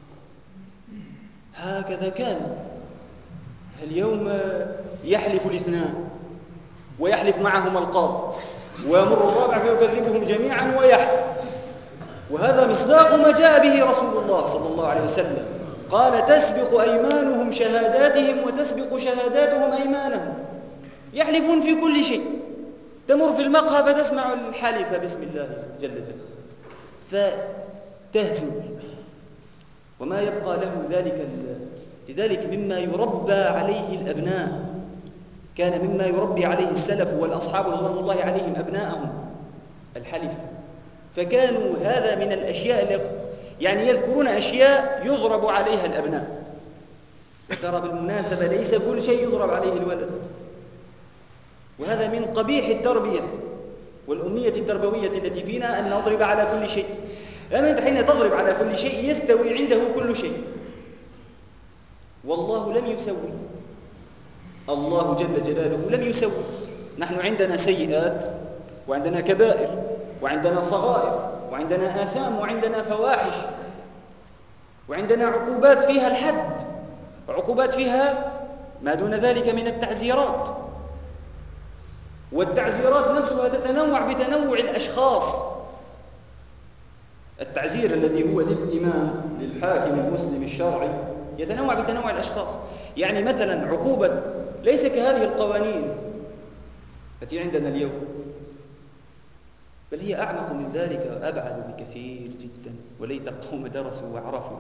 هكذا كان. اليوم يحلف الاثنان ويحلف معهم القاضي، ويمر الرابع فيكذبهم جميعا ويحلف. وهذا مصداق ما جاء به رسول الله صلى الله عليه وسلم، قال تسبق أيمانهم شهاداتهم وتسبق شهاداتهم أيمانهم. يحلفون في كل شيء، تمر في المقهى فتسمع الحلف بسم الله جل جلاله فتهزل، وما يبقى له ذلك. لذلك مما يربى عليه الأبناء، كان مما يربي عليه السلف والأصحاب رضوان الله عليهم أبناءهم الحلف. فكانوا هذا من الأشياء يعني يذكرون أشياء يضرب عليها الأبناء. وترى بالمناسبة ليس كل شيء يضرب عليه الولد، وهذا من قبيح التربية والأمية التربوية التي فينا أن نضرب على كل شيء. لأن أنت حين تضرب على كل شيء يستوي عنده كل شيء، والله لم يسوي، الله جل جلاله لم يسوي. نحن عندنا سيئات وعندنا كبائر وعندنا صغائر وعندنا آثام وعندنا فواحش وعندنا عقوبات فيها الحد، وعقوبات فيها ما دون ذلك من التعزيرات، والتعزيرات نفسها تتنوع بتنوع الأشخاص. التعزير الذي هو للإمام للحاكم المسلم الشرعي يتنوع بتنوع الأشخاص. يعني مثلا عقوبة ليس كهذه القوانين التي عندنا اليوم، بل هي أعمق من ذلك وأبعد بكثير جدا، وليت القوم درسوا وعرفوا.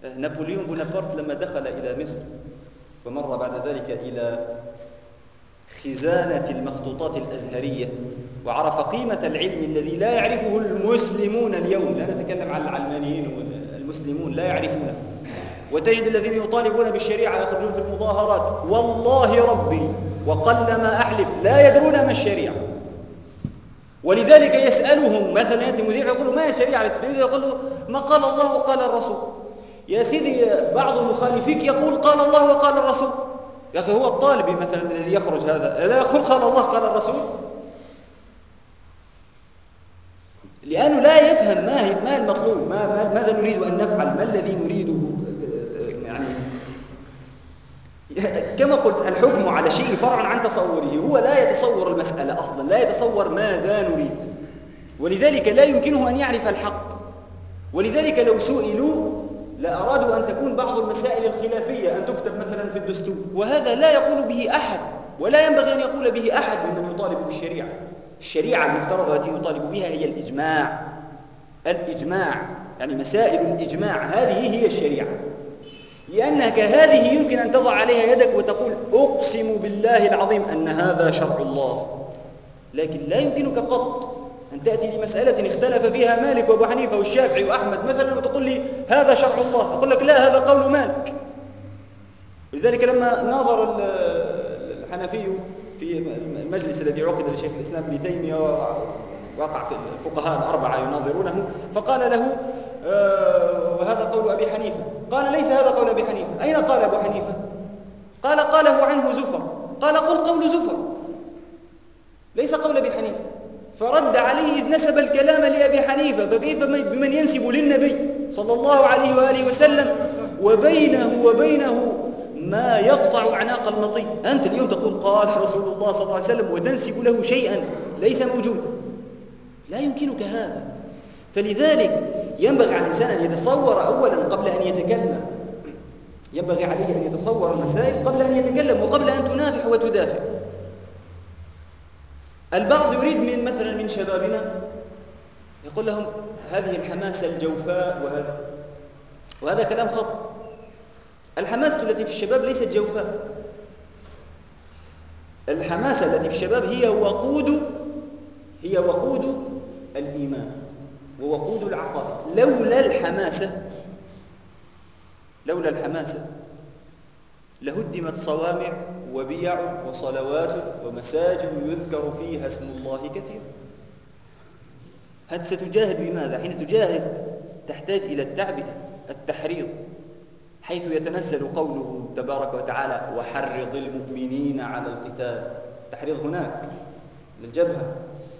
نابليون بونابرت لما دخل إلى مصر ومر بعد ذلك إلى خزانة المخطوطات الأزهرية وعرف قيمة العلم الذي لا يعرفه المسلمون اليوم، لا نتكلم عن العلمانيين والمسلمون لا يعرفونه، وتجد الذين يطالبون بالشريعة يخرجون في المظاهرات والله ربي وقلما أحلف لا يدرون ما الشريعة. ولذلك يسألهم مثلا يأتي مذيع يقول له ما هي الشريعة التي تريد؟ يقول له ما قال الله وقال الرسول. يا سيدي بعض مخالفيك يقول قال الله وقال الرسول. يا أخي هو الطالب مثلا الذي يخرج هذا لا يقول قال الله قال الرسول، لأنه لا يفهم ما المطلوب، ماذا نريد أن نفعل، ما الذي نريده. يعني كما قلت الحكم على شيء فرع عن تصوره، هو لا يتصور المسألة أصلا، لا يتصور ماذا نريد، ولذلك لا يمكنه أن يعرف الحق. ولذلك لو سئلوا لأرادوا أن تكون بعض المسائل الخلافية أن تكتب مثلا في الدستور، وهذا لا يقول به أحد ولا ينبغي أن يقول به أحد ممن يطالب بالشريعة. الشريعة المفترضة التي يطالب بها هي الإجماع. الإجماع يعني مسائل الإجماع هذه هي الشريعة، لأنك هذه يمكن أن تضع عليها يدك وتقول أقسم بالله العظيم أن هذا شرع الله، لكن لا يمكنك قط أن تأتي لمسألة اختلف فيها مالك وأبو حنيفة والشافعي وأحمد مثلا وتقول لي هذا شرع الله، أقول لك لا هذا قول مالك. لذلك لما ناظر الحنفي في المجلس الذي عقد لشيخ الإسلام ابن تيمية وقع في الفقهاء الأربعة يناظرونه، فقال له وهذا قول أبي حنيفة. قال ليس هذا قول أبي حنيفة. أين قال أبو حنيفة؟ قال قاله عنه زفر. قال قل قول زفر ليس قول أبي حنيفة. فرد عليه إذ نسب الكلام لأبي حنيفة، فكيف بمن ينسب للنبي صلى الله عليه وآله وسلم وبينه وبينه ما يقطع أعناق المطي. أنت اليوم تقول قال رسول الله صلى الله عليه وسلم وتنسب له شيئا ليس موجودا، لا يمكنك هذا. فلذلك ينبغي على الإنسان أن يتصور أولا قبل أن يتكلم، ينبغي عليه أن يتصور المسائل قبل أن يتكلم وقبل أن تنافح وتدافع. البعض يريد مثلا من شبابنا يقول لهم هذه الحماسة الجوفاء وهذا كلام خطأ. الحماسة التي في الشباب ليست جوفاء، الحماسة التي في الشباب هي وقود الإيمان ووقود العقائد. لولا الحماسة لهدمت صوامع وبيع وصلوات ومساجد يذكر فيها اسم الله كثيرا. أنت ستجاهد بماذا؟ حين تجاهد تحتاج إلى التعبئة، التحريض، حيث يتنزل قوله تبارك وتعالى وحرض المؤمنين على القتال. التحريض هناك للجبهة.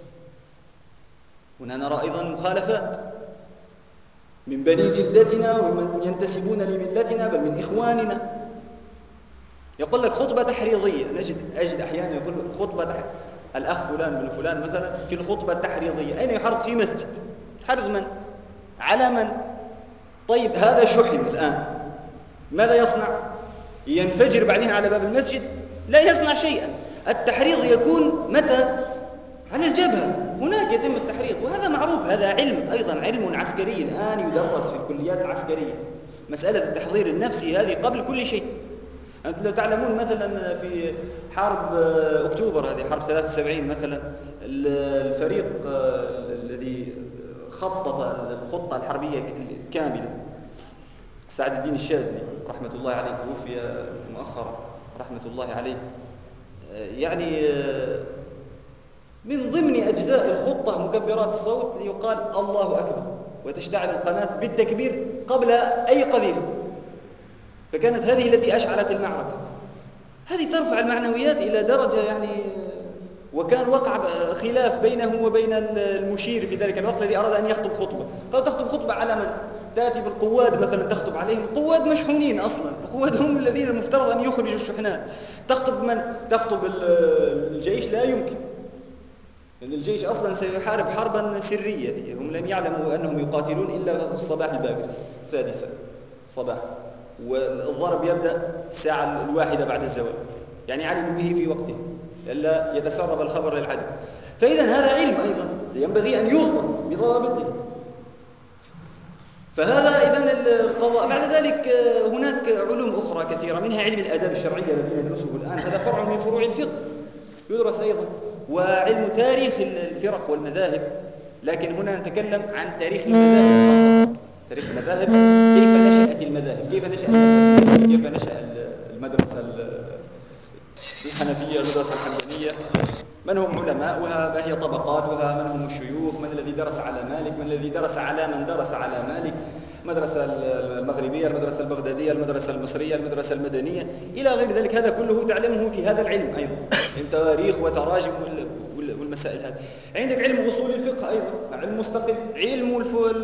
هنا نرى أيضا مخالفات من بني جلدتنا ومن ينتسبون لملتنا بل من إخواننا. يقول لك خطبة تحريضية، أجد أحيانا يقول خطبة الأخ فلان بن فلان مثلا في الخطبة التحريضية. أين يحرض؟ في مسجد. تحرض من؟ على من؟ طيب هذا شحن الآن ماذا يصنع؟ ينفجر بعدين على باب المسجد؟ لا يصنع شيئا. التحريض يكون متى؟ على الجبهة، هناك يتم التحريض، وهذا معروف. هذا علم أيضا، علم عسكري الآن يدرس في الكليات العسكرية. مسألة التحضير النفسي هذه قبل كل شيء. أنتم لو تعلمون مثلا في حرب أكتوبر، هذه حرب 73 مثلا، الفريق الذي خطط الخطة الحربية الكاملة سعد الدين الشاذلي رحمة الله عليه، توفي مؤخرا رحمة الله عليه. يعني من ضمن أجزاء الخطة مكبرات الصوت ليقال الله أكبر وتشتعل القناة بالتكبير قبل أي قذيفة، فكانت هذه التي أشعلت المعركة. هذه ترفع المعنويات إلى درجة يعني. وكان وقع خلاف بينه وبين المشير في ذلك الوقت الذي أراد أن يخطب خطبة. قال تخطب خطبة على من؟ تأتي بالقواد مثلا تخطب عليهم، قواد مشحونين أصلا، القواد هم الذين المفترض أن يخرجوا الشحنات. تخطب من؟ تخطب الجيش؟ لا يمكن، لأن الجيش أصلا سيحارب حربا سرية، هم لم يعلموا أنهم يقاتلون إلا في الصباح الباكر 6 صباحا، والضرب يبدأ الساعة 1 بعد الزوال، يعني علموا به في وقته إلا يتسرب الخبر للعدو. فإذا هذا علم أيضا ينبغي أن يضبط بضوابطه. فهذا إذن القضاء. بعد ذلك هناك علوم أخرى كثيرة، منها علم الآداب الشرعية الذي ندرسه الآن، هذا فرع من فروع الفقه. يدرس أيضا، وعلم تاريخ الفرق والمذاهب، لكن هنا نتكلم عن تاريخ المذاهب خاصة. تاريخ المذاهب، كيف نشأت المذاهب، كيف نشأ المذهب، كيف نشأ المدرسة الحنفية، المدرسة الحنبلية، من هم علماؤها، ما هي طبقاتها، من هم الشيوخ، من الذي درس على مالك، من الذي درس على من درس على مالك، المدرسة المغربية، المدرسة البغدادية، المدرسة المصرية، المدرسة المدنية، إلى غير ذلك. هذا كله تعلمه في هذا العلم أيضا، علم تواريخ وتراجم والمسائل هذه. عندك علم أصول الفقه أيضا، علم مستقل، علم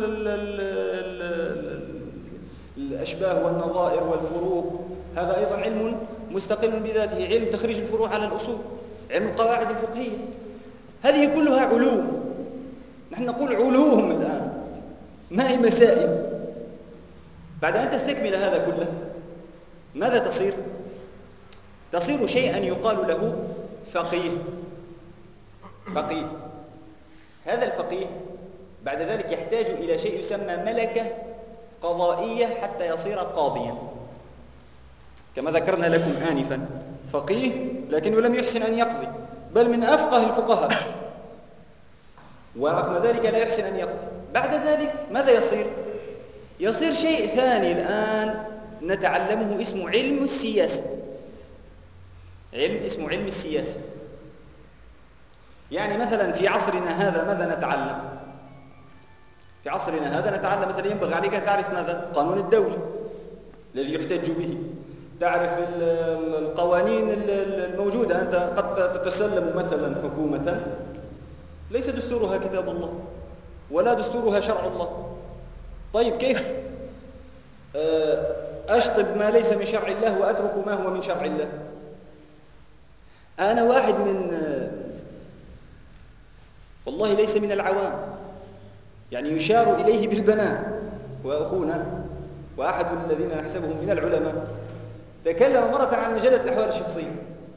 الأشباه والنظائر والفروق، هذا أيضا علم مستقل بذاته. علم تخريج الفروع على الأصول، علم القواعد الفقهية، هذه كلها علوم. نحن نقول علوم الآن، ما هي مسائل. بعد أن تستكمل هذا كله ماذا تصير؟ تصير شيئا يقال له فقيه. فقيه، هذا الفقيه بعد ذلك يحتاج إلى شيء يسمى ملكة قضائية حتى يصير قاضيا، كما ذكرنا لكم آنفا. فقيه لكنه لم يحسن أن يقضي، بل من أفقه الفقهاء، ورغم ذلك لا يحسن أن يقضي. بعد ذلك ماذا يصير؟ يصير شيء ثاني الآن نتعلمه، اسمه علم السياسة. علم اسمه علم السياسة. يعني مثلا في عصرنا هذا ماذا نتعلم؟ في عصرنا هذا نتعلم مثلا، ينبغي عليك أن تعرف ماذا؟ قانون الدولة الذي يحتج به، تعرف القوانين الموجودة. أنت قد تتسلم مثلا حكومة ليس دستورها كتاب الله ولا دستورها شرع الله. طيب كيف أشطب ما ليس من شرع الله وأترك ما هو من شرع الله؟ أنا واحد من والله ليس من العوام، يعني يشار إليه بالبنان، وأخونا وأحد الذين نحسبهم من العلماء تكلم مرة عن مجلة الأحوال الشخصية.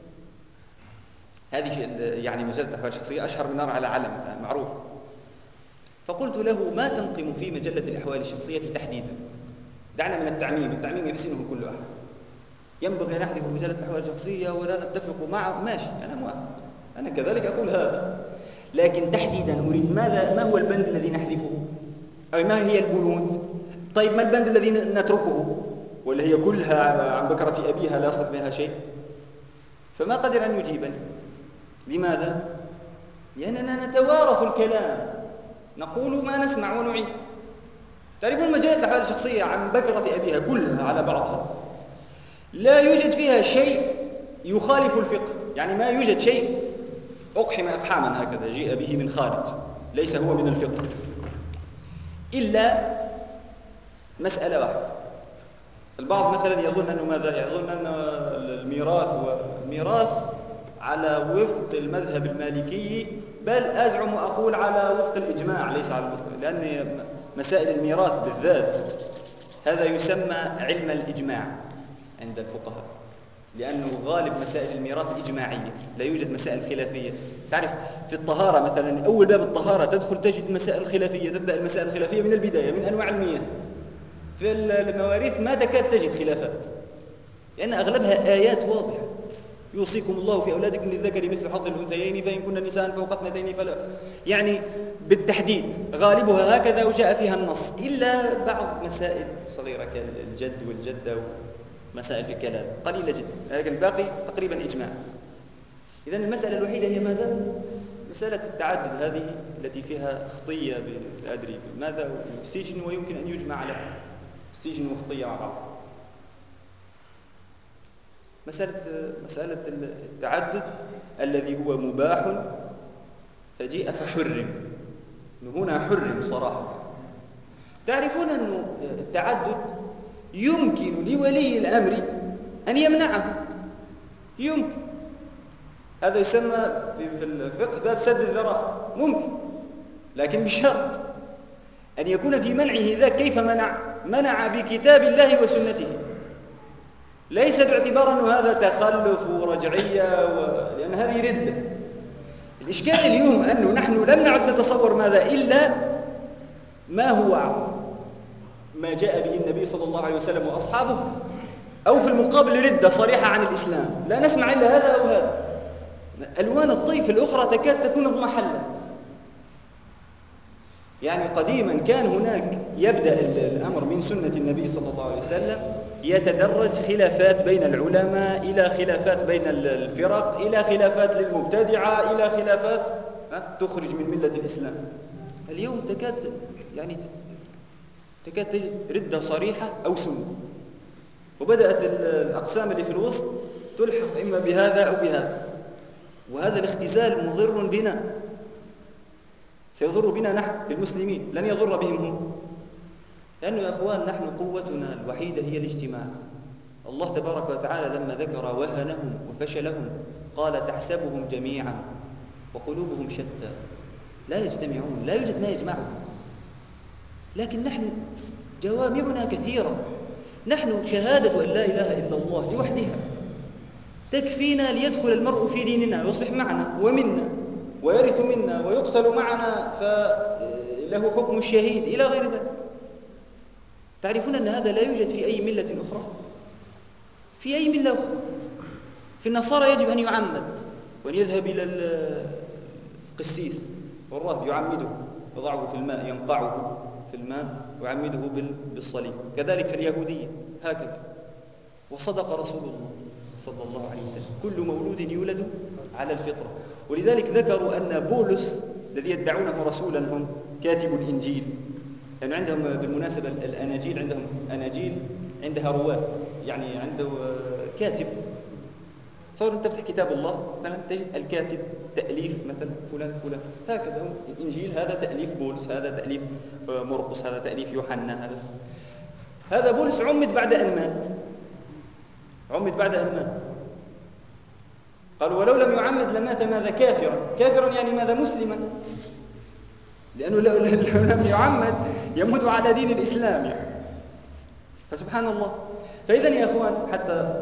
هذه يعني مجلة الأحوال الشخصية أشهر من نار على علم الآن، معروف. فقلت له: ما تنقم في مجلة الأحوال الشخصية تحديدا؟ دعنا من التعميم، التعميم يحسنه كل أحد. ينبغي أن نحذف مجلة الأحوال الشخصية ولا نتفق معه، ماشي، أنا موافق، أنا كذلك أقول هذا، لكن تحديدا أريد ما هو البند الذي نحذفه، أو ما هي البنود؟ طيب ما البند الذي نتركه، ولا هي كلها عن بكرة أبيها لا يصلح بها شيء؟ فما قدر أن يجيبني. لماذا؟ لأننا نتوارث الكلام، نقول ما نسمع ونعيد. تعرفون مجلة الأحوال الشخصية عن بكرة أبيها كلها على بعضها لا يوجد فيها شيء يخالف الفقه، يعني ما يوجد شيء أقحم إقحاما هكذا جيء به من خارج ليس هو من الفقه، إلا مسألة واحدة. البعض مثلا يظن أنه ماذا؟ يظن أن الميراث على وفق المذهب المالكي، بل أزعم أقول على وفق الإجماع ليس على الوفق، لأن مسائل الميراث بالذات هذا يسمى علم الإجماع عند الفقهاء، لأنه غالب مسائل الميراث إجماعية، لا يوجد مسائل خلافية. تعرف في الطهارة مثلا، أول باب الطهارة تدخل تجد مسائل خلافية، تبدأ المسائل الخلافية من البداية، من أنواع المياه. في المواريث ما تكاد تجد خلافات، لأن أغلبها آيات واضحة: يوصيكم الله في أولادكم للذكر مثل حظ الأنثيين فإن كن نساء فوق اثنتين فلا، يعني بالتحديد غالبها هكذا وجاء فيها النص، إلا بعض مسائل صغيرة كالجد والجدة ومسائل في الكلام قليلة جدا، لكن الباقي تقريبا إجماع. إذن المسألة الوحيدة هي ماذا؟ مسألة التعدد هذه التي فيها خطية، لا أدري ماذا، سجن ويمكن أن يجمع على سجن وخطية مع بعض. مسألة التعدد الذي هو مباح فجيء فحرم، هنا حرم صراحة. تعرفون أن التعدد يمكن لولي الأمر أن يمنعه، يمكن، هذا يسمى في الفقه باب سد الذرائع، ممكن، لكن بشرط أن يكون في منعه ذاك كيف منع بكتاب الله وسنته، ليس باعتبار أنه هذا تخلف ورجعية لأن هذه ردة. الإشكال اليوم أنه نحن لم نعد نتصور ماذا إلا ما هو ما جاء به النبي صلى الله عليه وسلم وأصحابه، أو في المقابل ردة صريحة عن الإسلام، لا نسمع إلا هذا أو هذا. ألوان الطيف الأخرى تكاد تكون اضمحلت. يعني قديما كان هناك يبدأ الأمر من سنة النبي صلى الله عليه وسلم، يتدرج خلافات بين العلماء إلى خلافات بين الفرق إلى خلافات للمبتدعة إلى خلافات تخرج من ملة الإسلام. اليوم تكاد تجد ردة صريحة أو سنة، وبدأت الأقسام اللي في الوسط تلحق إما بهذا أو بهذا، وهذا الاختزال مضر بنا، سيضر بنا نحن المسلمين، لن يضر بهم هم. لأنه يا أخوان نحن قوتنا الوحيدة هي الاجتماع. الله تبارك وتعالى لما ذكر وهنهم وفشلهم قال تحسبهم جميعا وقلوبهم شتى لا يجتمعون، لا يوجد ما يجمعهم. لكن نحن جوامعنا كثيرة. نحن شهادة أن لا إله إلا الله لوحدها تكفينا ليدخل المرء في ديننا ويصبح معنا ومنا ويرث منا ويقتل معنا فله حكم الشهيد إلى غير ذلك. تعرفون أن هذا لا يوجد في أي ملة أخرى، في أي ملة أخرى. في النصارى يجب أن يعمد وأن يذهب إلى القسيس والراهب يعمده، يضعه في الماء، ينقعه في الماء ويعمده بالصليب. كذلك في اليهودية هكذا. وصدق رسول الله صلى الله عليه وسلم كل مولود يولد على الفطرة. ولذلك ذكروا أن بولس الذي يدعونه رسولا هم كاتب الإنجيل، يعني عندهم بالمناسبة الأناجيل، عندهم أناجيل عندها رواة، يعني عنده كاتب. صور أن تفتح كتاب الله مثلا تجد الكاتب تأليف مثلا فلان فلان، هكذا هم. الإنجيل هذا تأليف بولس، هذا تأليف مرقس، هذا تأليف يوحنا. هذا بولس عمد بعد أن مات. قالوا ولو لم يعمد لمات ماذا؟ كافرا يعني ماذا؟ مسلما. لأنه لو لم يعمد يموت على دين الإسلام يعني. فسبحان الله. فإذا يا أخوان حتى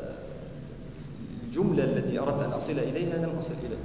الجملة التي أردت أن أصل إليها لم أصل إليها.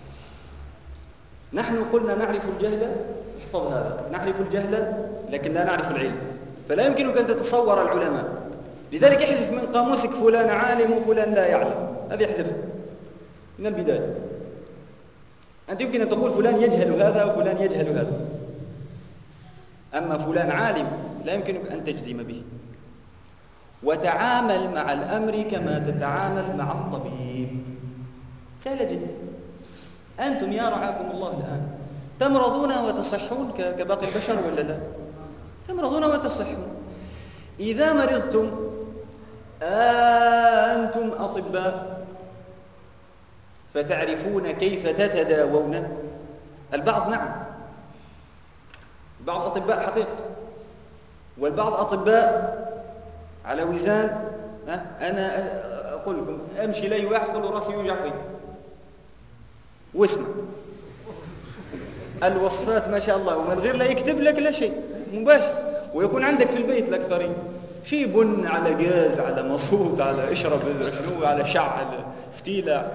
نحن قلنا نعرف الجهل، احفظ هذا، نعرف الجهل لكن لا نعرف العلم. فلا يمكنك أن تتصور العلماء، لذلك احذف من قاموسك فلان عالم وفلان لا يعلم، هذه احذفها من البداية. أنت يمكن أن تقول فلان يجهل هذا وفلان يجهل هذا، أما فلان عالم لا يمكنك أن تجزم به. وتعامل مع الأمر كما تتعامل مع الطبيب، سهلة جدا. أنتم يا رعاكم الله الآن تمرضون وتصحون كباقي البشر ولا لا؟ تمرضون وتصحون. إذا مرضتم أنتم أطباء فتعرفون كيف تتداوون؟ البعض نعم، البعض أطباء حقيقة، والبعض أطباء على وزان أنا أقول لكم أمشي لي واحد قل له راسي يوجع فيه واسمع الوصفات ما شاء الله، ومن غير لا يكتب لك لا شيء مباشر، ويكون عندك في البيت الأكثرين شيء بن على جاز على مصوت على اشرب شنو على شعل فتيلة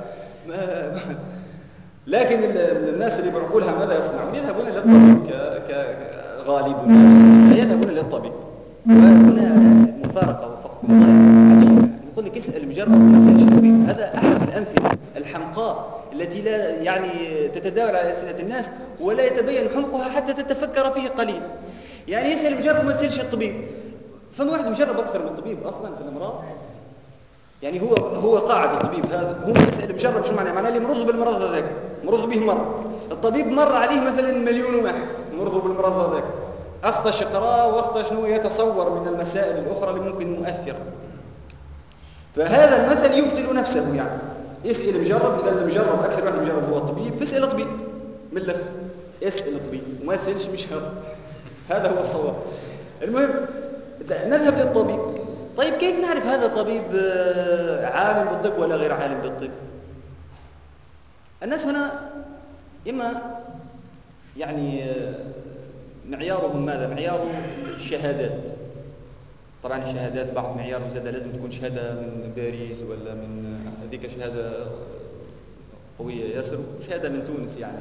لكن الناس اللي بعقولها ماذا يصنعون؟ يذهبون للطبيب غالبون يذهبون للطبيب. وهنا مفارقة وفقكم الله، يقول لك اسأل مجرب ما تسألش الطبيب. هذا أحد الأمثلة الحمقاء التي لا يعني تتداول على ألسنة الناس ولا يتبين حمقها حتى تتفكر فيه قليل. يعني يسأل مجرب ما تسألش الطبيب. فما واحد مجرب أكثر من الطبيب أصلا في الأمراض، يعني هو قاعد الطبيب هذا هو يسأل مجرب شو معناه اللي مرض بالمرض هذاك مرض به مرة. الطبيب مر عليه مثلا 1,000,000 واحد مرضوا بالمرض هذاك، أخطأ شقراء وأخطأ شنو يتصور من المسائل الأخرى اللي ممكن مؤثرة. فهذا المثل يبطل نفسه. يعني اسأل مجرب، إذا المجرب أكثر واحد مجرب هو الطبيب فاسأل طبيب من لف، اسأل طبيب وما تسألش مجرب، هذا هو الصواب. المهم نذهب للطبيب. طيب كيف نعرف هذا طبيب عالم بالطب ولا غير عالم بالطب؟ الناس هنا إما يعني معيارهم ماذا؟ معيار الشهادات. طبعا الشهادات بعض معيار زاد لازم تكون شهادة من باريس ولا من هذيك شهادة قوية ياسر، شهادة من تونس يعني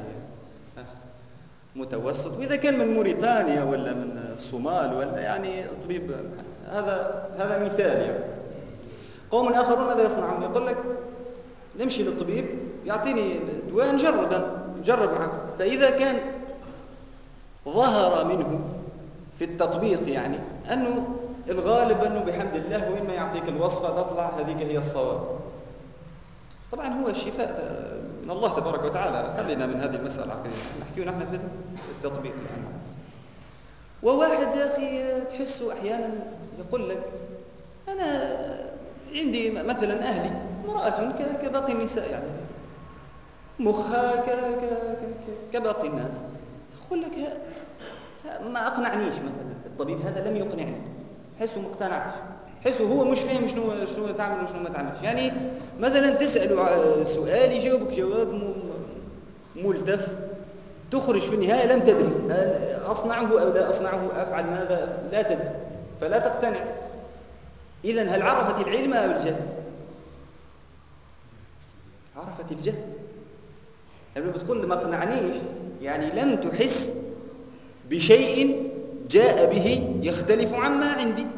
متوسط، وإذا كان من موريتانيا ولا من الصومال ولا يعني طبيب، هذا مثال. يعني قوم آخرون ماذا يصنعون؟ يقول لك نمشي للطبيب يعطيني دواء نجرب معه. فإذا كان ظهر منه في التطبيق يعني أنه الغالب أنه بحمد الله وإما يعطيك الوصفة تطلع هذيك هي الصواب. طبعا هو الشفاء من الله تبارك وتعالى، خلينا من هذه المسألة العقيدية، نحكي نحن في التطبيق الآن. وواحد يا أخي تحسه أحيانا يقول لك أنا عندي مثلا أهلي امرأة كباقي النساء، يعني مخها كباقي الناس، يقول لك ما أقنعنيش مثلا الطبيب هذا، لم يقنعني، حسه مقتنعش، حسه هو مش فاهم شنو تعمل وشنو ما تعملش. يعني مثلا تسأله سؤال يجاوبك جواب ملتف، تخرج في النهاية لم تدري هل أصنعه أو لا أصنعه، أفعل ماذا، لا تدري، فلا تقتنع. إذن هل عرفت العلم أو الجهل؟ عرفت الجهل. لما بتقول ما اقنعنيش يعني لم تحس بشيء جاء به يختلف عما عندي.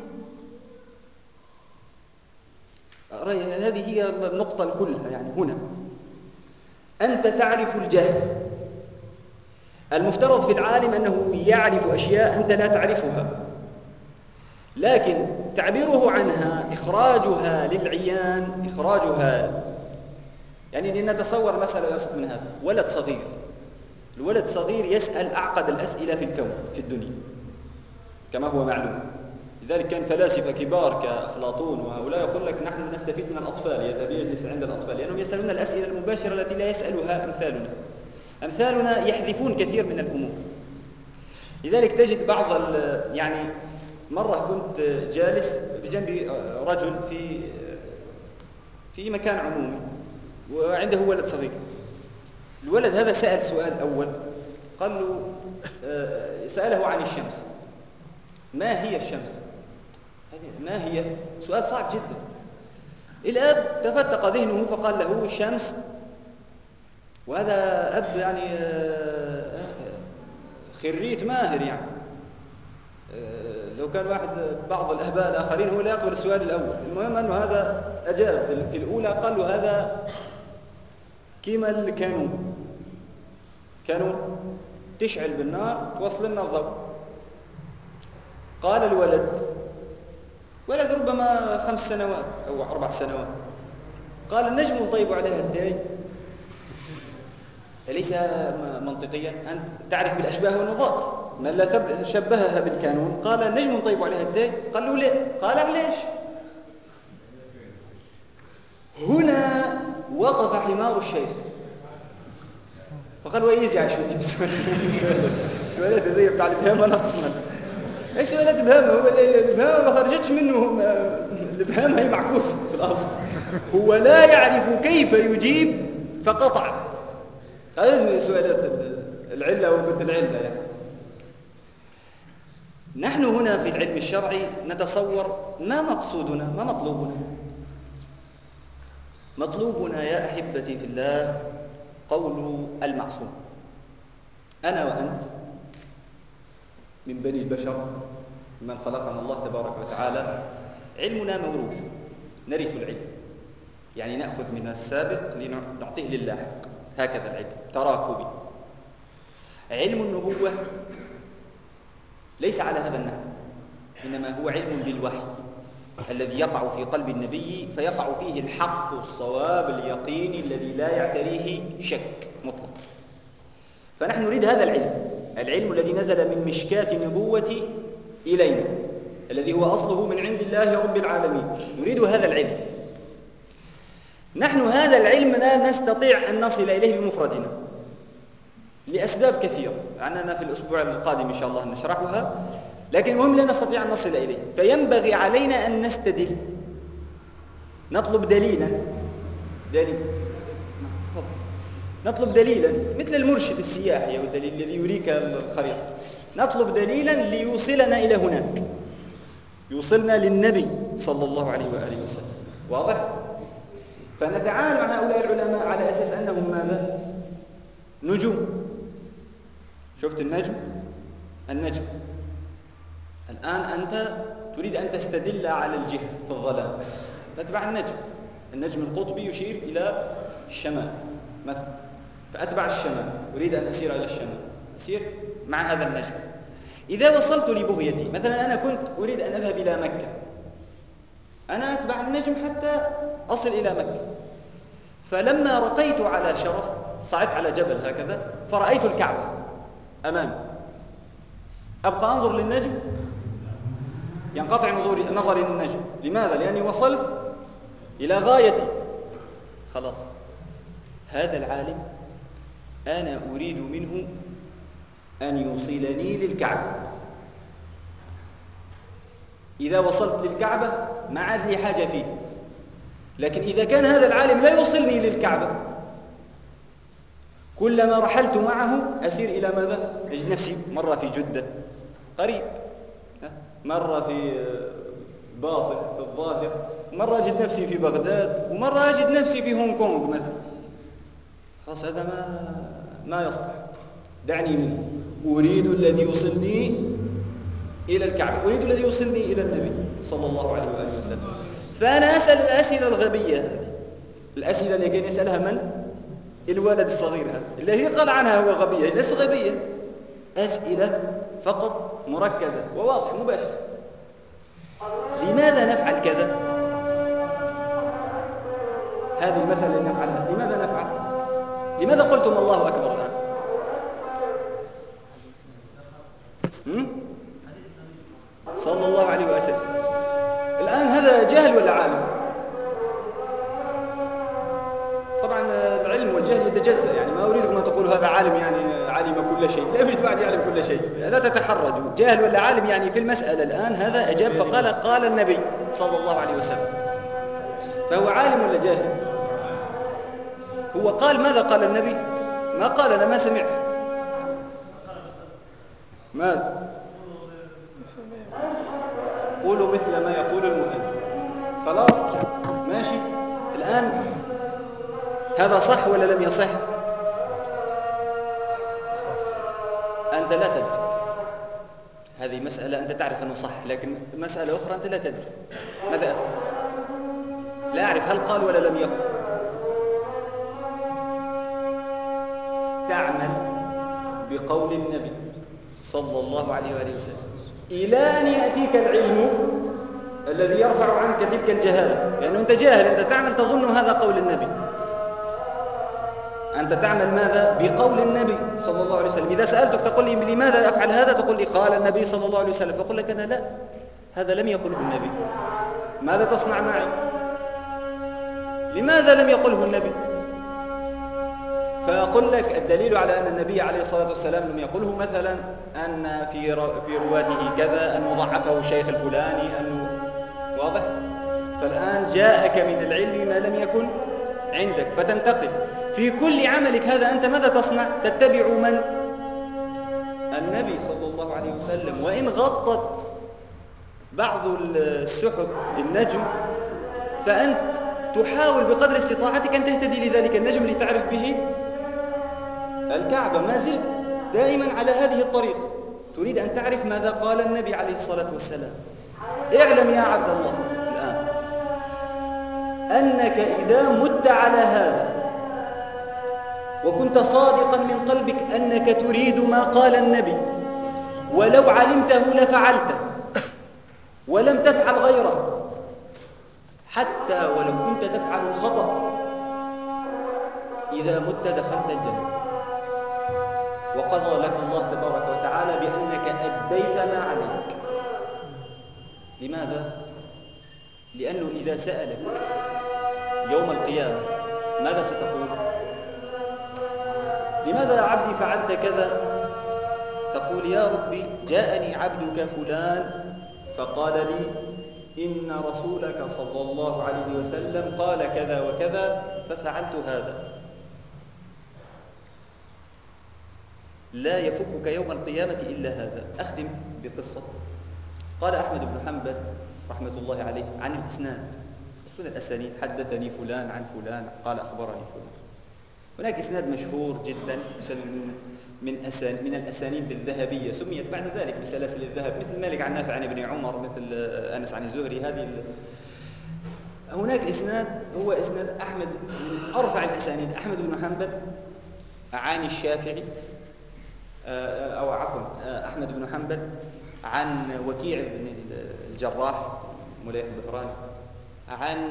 هذه هي النقطة الكلها. يعني هنا أنت تعرف الجهل، المفترض في العالم أنه يعرف أشياء أنت لا تعرفها، لكن تعبيره عنها، إخراجها للعيان، إخراجها. يعني لنتصور مسألة يبسط من هذا. ولد صغير، الولد صغير يسأل أعقد الأسئلة في الكون في الدنيا كما هو معلوم. لذلك كان فلاسفة كبار كأفلاطون وهؤلاء يقول لك نحن نستفيد من الأطفال، يجلس عند الأطفال لأنهم يسألون الأسئلة المباشرة التي لا يسألها أمثالنا يحذفون كثير من الأمور. لذلك تجد بعض يعني مرة كنت جالس بجنبي رجل في مكان عمومي وعنده ولد صغير. الولد هذا سأل سؤال أول، قال له سأله عن الشمس، ما هي الشمس؟ ما هي؟ سؤال صعب جدا. الأب تفتق ذهنه فقال له الشمس، وهذا أب يعني خريت ماهر يعني. لو كان واحد بعض الأهباء الآخرين هو لا يقبل السؤال الأول. المهم أنه هذا أجاب في الأولى، قال له هذا كيما الكانون، كانون تشعل بالنار توصل لنا الضوء. قال الولد، ولد ربما 5 سنوات أو 4 سنوات، قال النجم نطيب عليها الداي. أليس منطقيا؟ أنت تعرف بالأشباه والنظائر، من لا شبهها بالكانون. قال النجم نطيب عليها الداي، قال له لا، قال علاش؟ هنا وقف حمار الشيخ فقال ويزي عشو تجيب سؤالات الذي بتاع الإبهام ونقص منه. اي سؤالات الإبهام؟ هو الإبهام ما خرجتش منه، الإبهام هي معكوسة في الأصل. هو لا يعرف كيف يجيب فقطع. هذا لازم سؤالات العلة وبد العلة يعني. نحن هنا في العلم الشرعي نتصور ما مقصودنا، ما مطلوبنا. مطلوبنا يا أحبتي في الله قول المعصوم. أنا وأنت من بني البشر من خلقنا الله تبارك وتعالى، علمنا موروث، نرث العلم، يعني نأخذ من السابق لنعطيه للاحق، هكذا العلم تراكبي. علم النبوة ليس على هذا النحو، إنما هو علم بالوحي الذي يقع في قلب النبي، فيقع فيه الحق الصواب اليقين الذي لا يعتريه شك مطلق. فنحن نريد هذا العلم الذي نزل من مشكاة النبوة إلينا، الذي هو أصله من عند الله رب العالمين. نريد هذا العلم. نحن هذا العلم لا نستطيع أن نصل إليه بمفردنا لأسباب كثيرة، عننا في الأسبوع القادم إن شاء الله نشرحها، لكن المهم لا نستطيع أن نصل إليه. فينبغي علينا أن نستدل، نطلب دليلا. نطلب دليلا مثل المرشد السياحي والدليل الذي يريك الخريطة. نطلب دليلا ليوصلنا إلى هناك، يوصلنا للنبي صلى الله عليه وآله وسلم. واضح؟ فنتعامل مع هؤلاء العلماء على أساس أنهم ماذا؟ نجوم. شفت النجم؟ الآن أنت تريد أن تستدل على الجهة في الظلام، تتبع النجم القطبي يشير إلى الشمال مثلا، فأتبع الشمال، أريد أن أسير إلى الشمال، أسير مع هذا النجم. إذا وصلت لبغيتي، مثلا أنا كنت أريد أن أذهب إلى مكة، أنا أتبع النجم حتى أصل إلى مكة، فلما رقيت على شرف، صعدت على جبل هكذا، فرأيت الكعبة أمامي، أبقى أنظر للنجم؟ ينقطع نظري للنجم. لماذا؟ لأني وصلت إلى غايتي، خلاص. هذا العالم أنا أريد منه أن يوصلني للكعبة. إذا وصلت للكعبة ما عاد لي حاجة فيه. لكن إذا كان هذا العالم لا يوصلني للكعبة، كلما رحلت معه أسير إلى ماذا؟ أجد نفسي مرة في جدة قريب، مرة في باطن في الظاهر، مرة أجد نفسي في بغداد، ومرة أجد نفسي في هونغ كونغ مثلا. خلاص هذا ما يصلح، دعني منه. أريد الذي يوصلني إلى الكعبة، أريد الذي يوصلني إلى النبي صلى الله عليه وآله وسلم. فأنا أسأل الأسئلة الغبية هذه، الأسئلة اللي كان يسألها من؟ الولد الصغير هذا الذي قال عنها هو غبية، ليس غبية، أسئلة فقط مركزة وواضح مباشر. لماذا نفعل كذا؟ هذه المسألة اللي نفعلها، لماذا نفعل؟ لماذا قلتم الله أكبر الآن؟ صلى الله عليه وسلم. الآن هذا جهل ولا عالم؟ طبعا العلم والجهل يتجزأ، يعني ما أريدكم أن تقولوا هذا عالم يعني علم كل شيء، لا يوجد واحد يعلم كل شيء، لا تتحرجوا. جهل ولا عالم يعني في المسألة الآن هذا أجاب فقال قال النبي صلى الله عليه وسلم، فهو عالم ولا جاهل؟ هو قال ماذا قال النبي؟ ما قال، أنا ما سمعت. ماذا؟ قولوا مثل ما يقول المؤذن. خلاص ماشي. الآن هذا صح ولا لم يصح؟ أنت لا تدري، هذه مسألة أنت تعرف أنه صح، لكن مسألة أخرى أنت لا تدري. ماذا أفعل؟ لا أعرف هل قال ولا لم يقل. تعمل بقول النبي صلى الله عليه وآله وسلم إلى أن يأتيك العلم الذي يرفع عنك تلك الجهالة، لأنه أنت جاهل، أنت تعمل تظن هذا قول النبي، أنت تعمل ماذا؟ بقول النبي صلى الله عليه وسلم. إذا سألتك تقول لي لماذا أفعل هذا؟ تقول لي قال النبي صلى الله عليه وسلم، فأقول لك أنا لا، هذا لم يقله النبي، ماذا تصنع معي؟ لماذا لم يقله النبي؟ فأقول لك الدليل على أن النبي عليه الصلاة والسلام لم يقله مثلا أن في رواته كذا، أنه ضعفه الشيخ الفلاني، أنه واضح. فالآن جاءك من العلم ما لم يكن عندك، فتنتقل في كل عملك هذا. أنت ماذا تصنع؟ تتبع من؟ النبي صلى الله عليه وسلم. وإن غطت بعض السحب النجم، فأنت تحاول بقدر استطاعتك أن تهتدي لذلك النجم لتعرف به الكعبة. ما زلت دائما على هذه الطريقة، تريد أن تعرف ماذا قال النبي عليه الصلاة والسلام. اعلم يا عبد الله الآن أنك إذا مت على هذا وكنت صادقا من قلبك أنك تريد ما قال النبي، ولو علمته لفعلته ولم تفعل غيره، حتى ولو كنت تفعل الخطأ، إذا مت دخلت الجنة، وقضى لك الله تبارك وتعالى بأنك أديت ما عليك. لماذا؟ لأنه إذا سألك يوم القيامة ماذا ستقول؟ لماذا يا عبدي فعلت كذا؟ تقول يا ربي جاءني عبدك فلان فقال لي إن رسولك صلى الله عليه وسلم قال كذا وكذا ففعلت هذا. لا يفكك يوم القيامة إلا هذا. أختم بقصة. قال أحمد بن حنبل رحمة الله عليه عن الإسناد، من الأسانيد، حدثني فلان عن فلان قال أخبرني فلان. هناك إسناد مشهور جدا من الأسانيد الذهبية، سميت بعد ذلك بسلاسل الذهب، مثل مالك عن نافع عن ابن عمر، مثل أنس عن الزهري. هذه هناك إسناد هو إسناد أحمد من أرفع الأسانيد، أحمد بن حنبل عن الشافعي، أو عفوا أحمد بن حنبل عن وكيع بن الجراح مليح البهراني، عن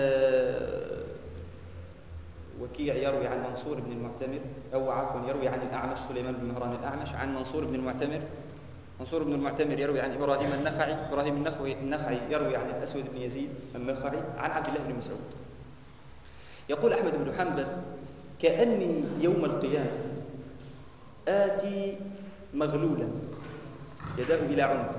وكيع يروي عن منصور بن المعتمر، أو عفوا يروي عن الأعمش سليمان بن مهران الأعمش عن منصور بن المعتمر. منصور بن المعتمر يروي عن إبراهيم النخعي، إبراهيم النخعي يروي عن الأسود بن يزيد النخعي عن عبد الله بن مسعود. يقول أحمد بن حنبل: كأني يوم القيامة آتي مغلولا يداه إلى عنق،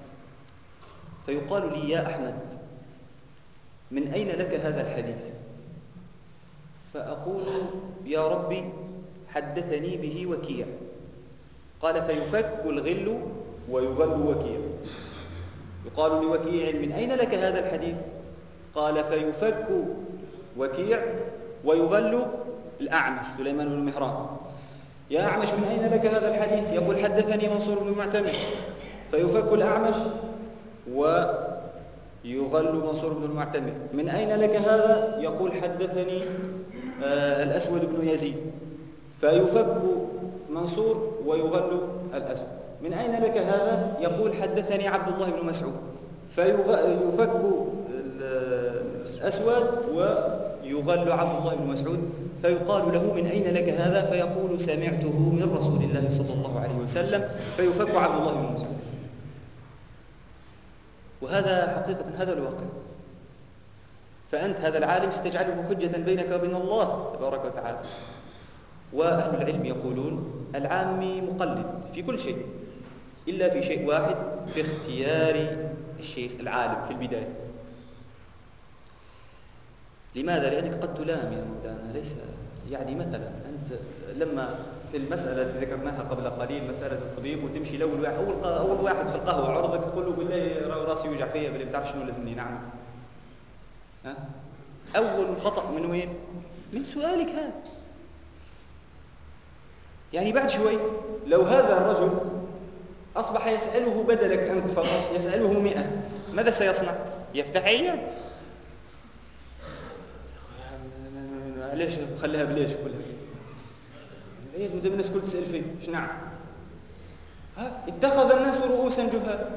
فيقال لي: يا أحمد، من أين لك هذا الحديث؟ فأقول: يا ربي، حدثني به وكيع. قال: فيفك الغل ويغل وكيع. يقال لوكيع: من أين لك هذا الحديث؟ قال: فيفك وكيع ويغل الأعمش سليمان بن مهران. يا أعمش، من أين لك هذا الحديث؟ يقول: حدثني منصور بن المعتمر. فيفك الأعمش ويغل منصور بن المعتمر. من أين لك هذا؟ يقول: حدثني الأسود بن يزيد. فيفك منصور ويغل الأسود. من أين لك هذا؟ يقول: حدثني عبد الله بن مسعود. فيفك الأسود ويغل عبد الله بن مسعود. فيقال له: من أين لك هذا؟ فيقول: سمعته من رسول الله صلى الله عليه وسلم. فيفك عبد الله بن مسعود. وهذا حقيقة هذا الواقع. فأنت هذا العالم ستجعله حجة بينك وبين الله تبارك وتعالى. وأهل العلم يقولون: العامي مقلد في كل شيء إلا في شيء واحد، في اختيار الشيخ العالم في البداية. لماذا؟ لأنك قد تلام يا مولانا، ليس يعني مثلا أنت لما في المسألة التي ذكرناها قبل قليل، مسألة الطبيب، وتمشي أول واحد في القهوة عرضك تقول له: بالله راسي يوجع فيا، بالله بتعرف شنو لازمني نعمل؟ أول خطأ من وين؟ من سؤالك هذا. يعني بعد شوي لو هذا الرجل أصبح يسأله بدلك أنت فقط، يسأله 100، ماذا سيصنع؟ يفتح عياد. ليش خليها بليش كلها؟ ايه بدنا الناس كل تسأل فيه ايش نعم؟ اتخذ الناس رؤوسا جهال.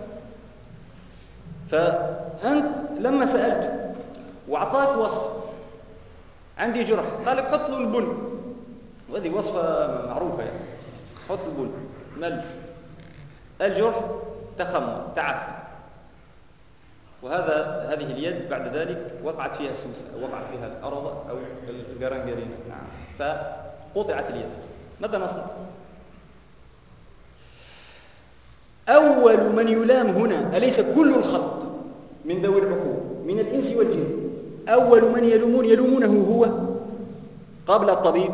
فأنت لما سألته وأعطاك وصف: عندي جرح، قال لك حط له البن، وهذه وصفة معروفة يعني، حط البن مل، الجرح تخمر تعفن، هذه اليد بعد ذلك وقعت فيها سوسة، أو وقعت فيها الأرض أو الجرنجرينة، نعم، فقطعت اليد. ماذا نصنع؟ أول من يلام هنا أليس كل الخلق من ذوي العقول من الإنس والجن؟ أول من يلومونه هو قبل الطبيب.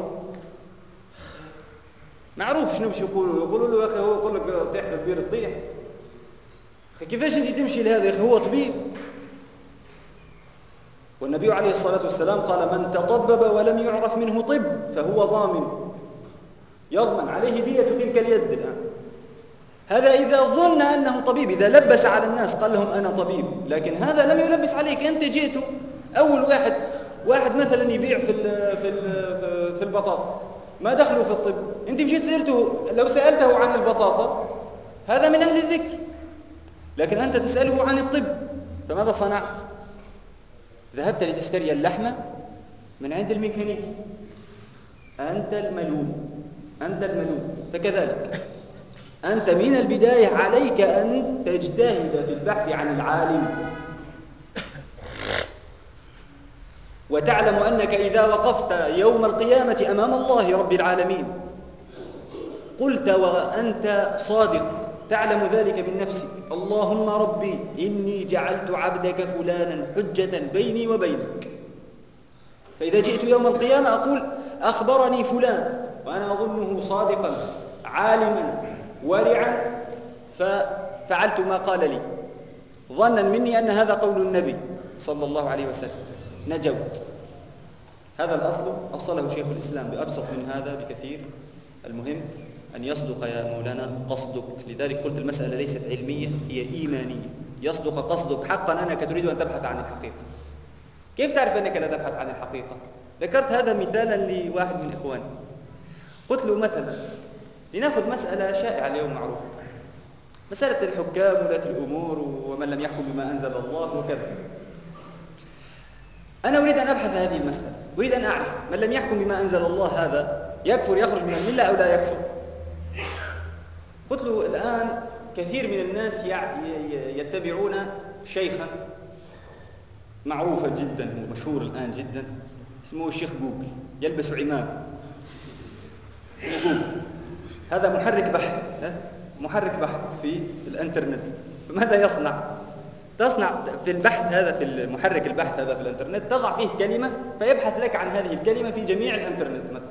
معروف شنو يقولوا له: يا أخي، هو يقول لك طيح في البير تطيح، كيفاش أنت تمشي لهذا يا أخي؟ هو طبيب. والنبي عليه الصلاة والسلام قال: من تطبب ولم يعرف منه طب فهو ضامن، يضمن عليه دية تلك اليد. الآن هذا إذا ظن أنه طبيب، إذا لبس على الناس قال لهم أنا طبيب، لكن هذا لم يلبس عليك. أنت جئت أول واحد مثلا يبيع في البطاطا، ما دخله في الطب. أنت مشيت سألته، لو سألته عن البطاطا هذا من أهل الذكر، لكن أنت تسأله عن الطب، فماذا صنعت؟ ذهبت لتشتري اللحمة من عند الميكانيكي. أنت الملوم، أنت الملوم. فكذلك أنت من البداية عليك أن تجتهد في البحث عن العالم، وتعلم أنك إذا وقفت يوم القيامة أمام الله رب العالمين قلت وأنت صادق، تعلم ذلك من نفسك: اللهم ربي إني جعلت عبدك فلانا حجة بيني وبينك. فإذا جئت يوم القيامة أقول: أخبرني فلان وأنا أظنه صادقا عالما ورعا، ففعلت ما قال لي ظنا مني أن هذا قول النبي صلى الله عليه وسلم، نجوت. هذا الأصل أصله شيخ الإسلام بأبسط من هذا بكثير. المهم أن يصدق يا مولانا قصدك. لذلك قلت المسألة ليست علمية، هي إيمانية. يصدق قصدك حقا أنك تريد أن تبحث عن الحقيقة. كيف تعرف أنك لا تبحث عن الحقيقة؟ ذكرت هذا مثالا لواحد من إخواني. قلت له مثلا لنأخذ مسألة شائعة اليوم معروفة، مسألة الحكام ولاة الأمور ومن لم يحكم بما أنزل الله وكذا. أنا أريد أن أبحث هذه المسألة، أريد أن أعرف من لم يحكم بما أنزل الله هذا يكفر، يخرج من الملة أو لا يكفر. قلت له الآن كثير من الناس يتبعون شيخا معروفا جدا ومشهور الآن جدا اسمه الشيخ جوجل، يلبس عمامة اسمه جوجل. هذا محرك بحث في الانترنت. فماذا يصنع؟ تصنع في البحث هذا، في المحرك البحث هذا في الانترنت، تضع فيه كلمة فيبحث لك عن هذه الكلمة في جميع الانترنت مثلا.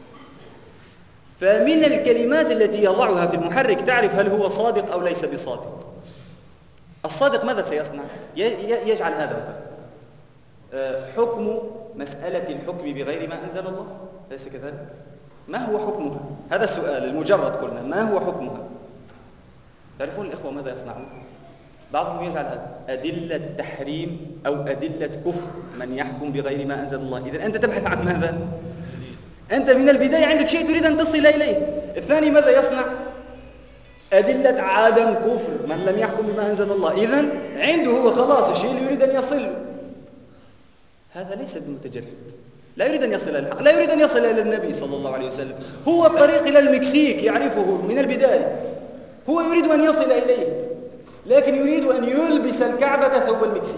فمن الكلمات التي يضعها في المحرك تعرف هل هو صادق أو ليس بصادق. الصادق ماذا سيصنع؟ يجعل هذا مثلا حكم مسألة الحكم بغير ما أنزل الله، ليس كذلك؟ ما هو حكمها؟ هذا السؤال المجرد، قلنا ما هو حكمها؟ تعرفون الإخوة ماذا يصنعون؟ بعضهم يجعل هذا أدلة تحريم أو أدلة كفر من يحكم بغير ما أنزل الله. إذن أنت تبحث عن ماذا؟ أنت من البداية عندك شيء تريد أن تصل إليه. الثاني ماذا يصنع؟ أدلة عدم كفر من لم يحكم بما أنزل الله. إذن عنده هو خلاص الشيء اللي يريد أن يصل. هذا ليس بمتجرد، لا يريد أن يصل إلى الحق، لا يريد أن يصل إلى النبي صلى الله عليه وسلم. هو الطريق إلى المكسيك يعرفه من البداية، هو يريد أن يصل إليه، لكن يريد أن يلبس الكعبة ثوب المكسيك،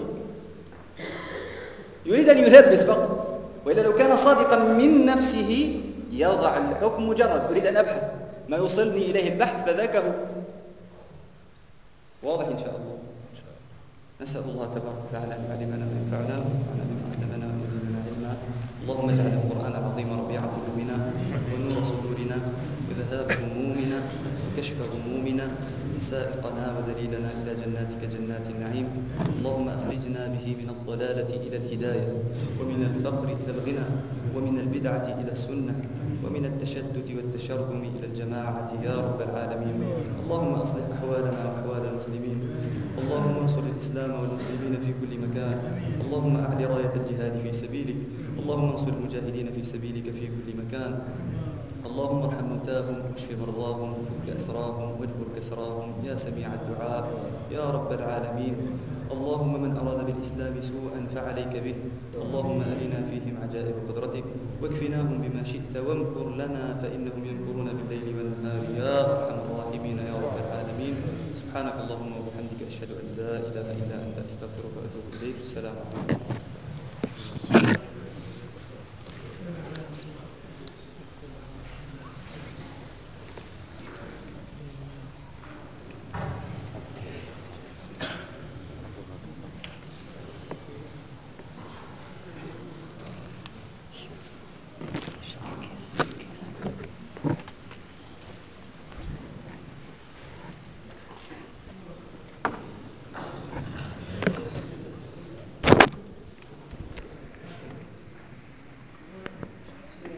يريد أن يلبس فقط. وإلا لو كان صادقا من نفسه يضع الحكم مجرد أريد أن أبحث ما يوصلني إليه البحث فذاك هو. واضح إن شاء الله. نسأل الله تبارك وتعالى أن يعلمنا ما ينفعنا وينفعنا بما علمنا وأن يزيدنا علما. اللهم اجعل القرآن العظيم ربيع قلوبنا ونور صدورنا وذهاب همومنا وكشف غمومنا وسائقنا ودليلنا إلى جناتك جنات النعيم. اللهم أخرجنا به من الضلالة إلى الهداية، ومن الفقر إلى الغنى، ومن البدعة إلى السنة، ومن التشدد والتشرذم إلى الجماعة يا رب العالمين. اللهم أصلح أحوالنا وأحوال المسلمين. اللهم انصر الإسلام والمسلمين في كل مكان. اللهم أعل راية الجهاد في سبيلك. اللهم انصر المجاهدين في سبيلك في كل مكان. اللهم ارحم موتاهم واشف مرضاهم وفك أسراهم واجبر كسراهم يا سميع الدعاء يا رب العالمين. اللهم من أراد بالإسلام سوءا فعليك به. اللهم أرنا فيهم عجائب قدرتك واكفناهم بما شئت وامكر لنا فإنهم يمكرون بالليل والنهار يا أرحم الراحمين يا رب العالمين. سبحانك اللهم وبحمدك أشهد أن لا إله إلا أنت أستغفرك وأتوب إليك. السلام عليكم.